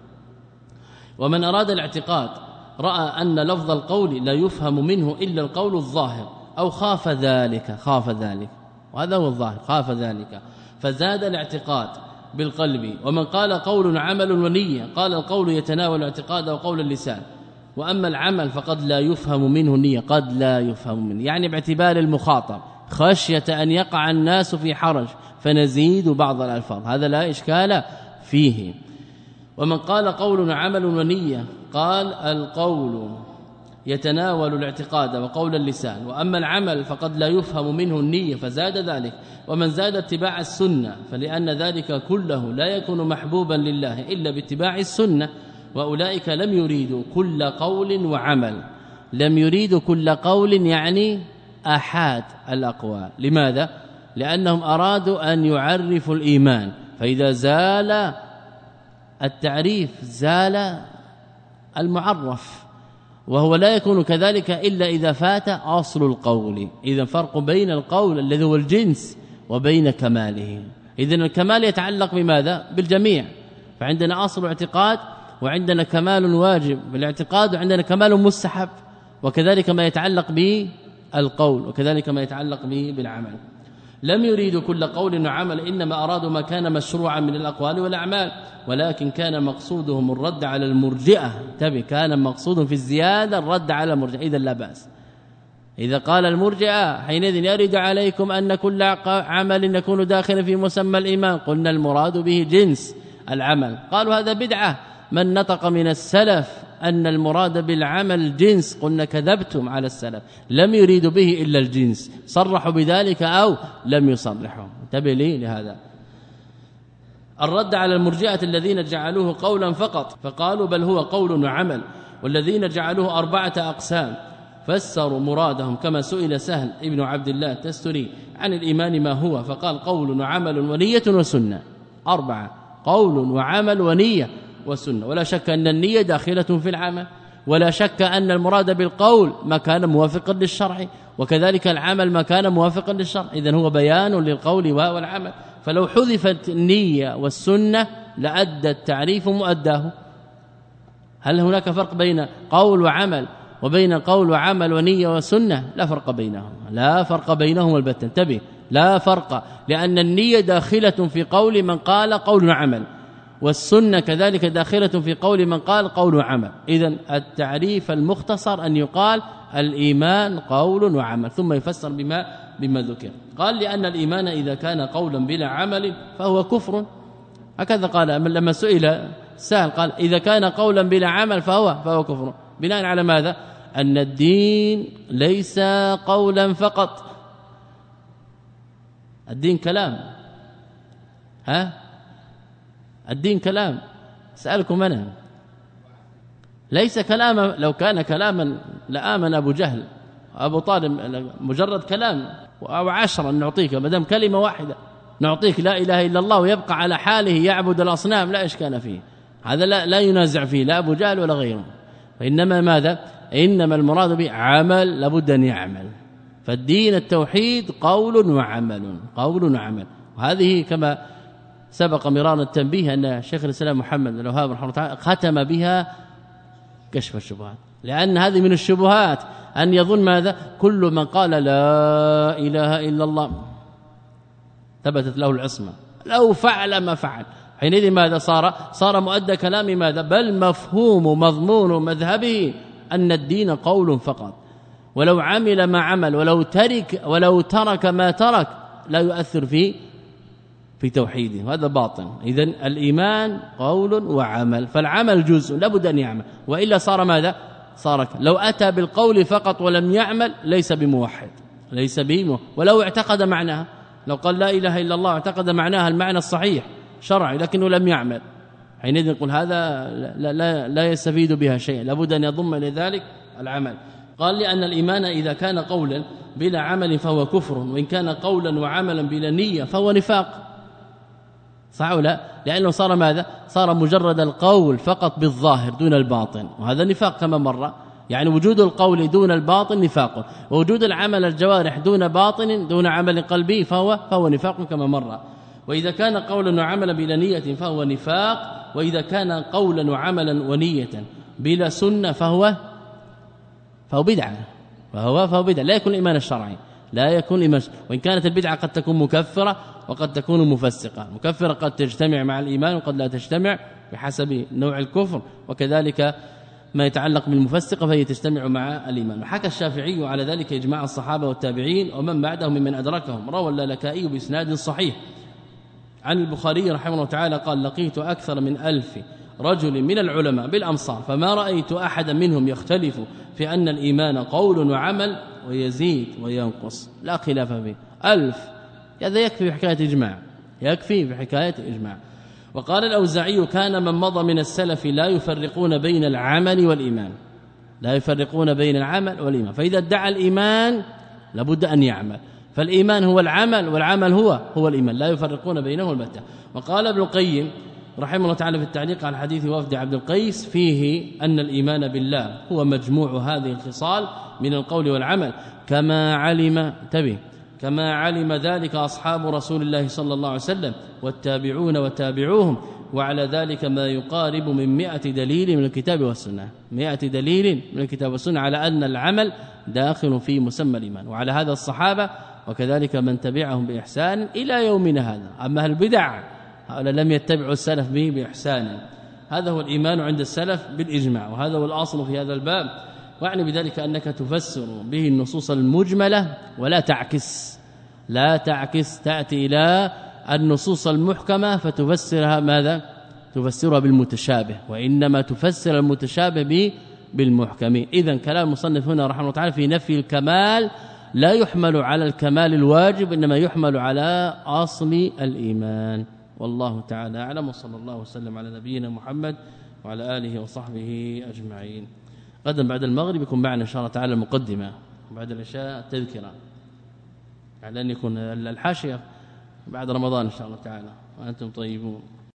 ومن أراد الاعتقاد رأى أن لفظ القول لا يفهم منه إلا القول الظاهر، أو خاف ذلك خاف ذلك وهذا هو الظاهر خاف ذلك فزاد الاعتقاد بالقلب. ومن قال قول عمل ونية قال القول يتناول الاعتقاد وقول اللسان، وأما العمل فقد لا يفهم منه النية، قد لا يفهم منه يعني باعتبار المخاطب خشية أن يقع الناس في حرج فنزيد بعض الألفاظ، هذا لا إشكال فيه. ومن قال قول عمل ونية قال القول يتناول الاعتقاد وقول اللسان، وأما العمل فقد لا يفهم منه النية فزاد ذلك. ومن زاد اتباع السنة فلأن ذلك كله لا يكون محبوبا لله إلا باتباع السنة، وأولئك لم يريدوا كل قول وعمل، لم يريدوا كل قول يعني أحد الأقوال. لماذا؟ لأنهم أرادوا أن يعرفوا الإيمان، فإذا زال التعريف زال المعرف، وهو لا يكون كذلك إلا إذا فات أصل القول. إذن فرق بين القول الذي هو الجنس وبين كماله. إذن الكمال يتعلق بماذا؟ بالجميع، فعندنا أصل اعتقاد وعندنا كمال واجب بالاعتقاد وعندنا كمال مستحب، وكذلك ما يتعلق بالقول وكذلك ما يتعلق به بالعمل. لم يريدوا كل قول وعمل، إنما أرادوا ما كان مشروعا من الأقوال والأعمال، ولكن كان مقصودهم الرد على المرجئة. تبي كان مقصودهم في الزيادة الرد على المرجئة، إذا لا بأس. إذا قال المرجئة حينئذ يرد عليكم أن كل عمل يكون داخلا في مسمى الإيمان، قلنا المراد به جنس العمل. قالوا هذا بدعة، من نطق من السلف أن المراد بالعمل جنس، قلنا كذبتم على السلف، لم يريدوا به إلا الجنس، صرحوا بذلك أو لم يصرحوا. انتبه لي لهذا. الرد على المرجئة الذين جعلوه قولا فقط، فقالوا بل هو قول وعمل، والذين جعلوه أربعة أقسام فسروا مرادهم كما سئل سهل ابن عبد الله التستري عن الإيمان ما هو، فقال قول وعمل ونية وسنة. أربعة: قول وعمل ونية وسنة. ولا شك أن النية داخلة في العمل، ولا شك أن المراد بالقول ما كان موافقا للشرع، وكذلك العمل ما كان موافقا للشرع. إذن هو بيان للقول والعمل، فلو حذفت النية والسنة لأدى التعريف مؤداه. هل هناك فرق بين قول وعمل وبين قول وعمل ونية وسنة؟ لا فرق بينهم، لا فرق بينهم البتة. انتبه، لا فرق، لأن النية داخلة في قول من قال قول وعمل، والسنة كذلك داخلة في قول من قال قول وعمل. إذن التعريف المختصر أن يقال الإيمان قول وعمل، ثم يفسر بما بما ذكر. قال لأن الإيمان إذا كان قولا بلا عمل فهو كفر، هكذا قال لما سئل سهل، قال إذا كان قولا بلا عمل فهو فهو كفر. بناء على ماذا؟ أن الدين ليس قولا فقط، الدين كلام. ها الدين كلام، سألكم أنا، ليس كلاما. لو كان كلاما لآمن أبو جهل أبو طالب، مجرد كلام أو عشرة نعطيك، مدام كلمة واحدة نعطيك لا إله إلا الله ويبقى على حاله يعبد الأصنام لا إشكال فيه، هذا لا, لا ينازع فيه لا أبو جهل ولا غيره. فإنما ماذا؟ إنما المراد به عمل، لابد أن يعمل. فالدين التوحيد قول وعمل، قول وعمل. وهذه كما سبق مرارا التنبيه أن شيخ الإسلام محمد بن الوهاب رحمه الله تعالى ختم بها كشف الشبهات، لأن هذه من الشبهات أن يظن ماذا؟ كل من قال لا إله إلا الله ثبتت له العصمة، لو فعل ما فعل، حينئذ ماذا صار؟ صار مؤدى كلام ماذا؟ بل مفهوم مضمون مذهبه أن الدين قول فقط، ولو عمل ما عمل ولو ترك ولو ترك ما ترك لا يؤثر فيه في توحيده، وهذا باطن. إذن الإيمان قول وعمل، فالعمل جزء لابد أن يعمل، وإلا صار ماذا؟ صار لو أتى بالقول فقط ولم يعمل ليس بموحد، ليس بموحد. ولو اعتقد معناها، لو قال لا إله إلا الله اعتقد معناها المعنى الصحيح شرعي لكنه لم يعمل، حينئذ نقول هذا لا, لا, لا يستفيد بها شيء، لابد أن يضم إلى ذلك العمل. قال لأن الإيمان إذا كان قولا بلا عمل فهو كفر، وإن كان قولا وعملا بلا نية فهو نفاق. صح ولا لا؟ لأنه صار ماذا؟ صار مجرد القول فقط بالظاهر دون الباطن، وهذا نفاق كما مر. يعني وجود القول دون الباطن نفاق، ووجود العمل الجوارح دون باطن دون عمل قلبي فهو فهو نفاق كما مر. وإذا كان قولا وعملا بلا نية فهو نفاق، وإذا كان قولا وعملا ونية بلا سنة فهو فهو بدعة، فهو فهو بدعة، لا يكون الإيمان الشرعي. لا يكون الإيمان وإن كانت البدعة قد تكون مكفرة وقد تكون مفسقة. مكفرة قد تجتمع مع الإيمان وقد لا تجتمع بحسب نوع الكفر، وكذلك ما يتعلق بالمفسقة فهي تجتمع مع الإيمان. وحكى الشافعي على ذلك إجماع الصحابة والتابعين ومن بعدهم ممن أدركهم. روى اللالكائي بإسناد صحيح عن البخاري رحمه الله تعالى قال: لقيت أكثر من ألف رجل من العلماء بالأمصار فما رأيت أحدا منهم يختلف في أن الإيمان قول وعمل ويزيد وينقص لا خلاف فيه. ألف هذا يكفي في حكاية إجماع، يكفي في حكاية إجماع. وقال الأوزاعي: كان من مضى من السلف لا يفرقون بين العمل والإيمان، لا يفرقون بين العمل والإيمان، فإذا ادعى الإيمان لابد أن يعمل، فالإيمان هو العمل والعمل هو هو الإيمان، لا يفرقون بينه البتة. وقال ابن القيم رحمه الله تعالى في التعليق على حديث وفد عبد القيس فيه أن الإيمان بالله هو مجموع هذه الخصال من القول والعمل، كما علم تبي كما علم ذلك أصحاب رسول الله صلى الله عليه وسلم والتابعون وتابعوهم، وعلى ذلك ما يقارب من مئة دليل من الكتاب والسنة، مئة دليل من الكتاب والسنة على أن العمل داخل في مسمى الإيمان. وعلى هذا الصحابة وكذلك من تبعهم بإحسان إلى يومنا هذا. أما البدع هؤلاء لم يتبعوا السلف به بإحسان، هذا هو الإيمان عند السلف بالإجماع، وهذا هو الأصل في هذا الباب. واعني بذلك أنك تفسر به النصوص المجملة ولا تعكس، لا تعكس تأتي إلى النصوص المحكمة فتفسرها ماذا؟ تفسرها بالمتشابه، وإنما تفسر المتشابه به بالمحكم. إذن كلام المصنف هنا رحمه الله تعالى في نفي الكمال لا يحمل على الكمال الواجب، إنما يحمل على أصل الإيمان. والله تعالى أعلم، وصلى الله وسلم على نبينا محمد وعلى آله وصحبه أجمعين. غدا بعد المغرب يكون معنا إن شاء الله تعالى المقدمة، بعد العشاء التذكرة، على أن يكون الحاشية بعد رمضان إن شاء الله تعالى، وأنتم طيبون.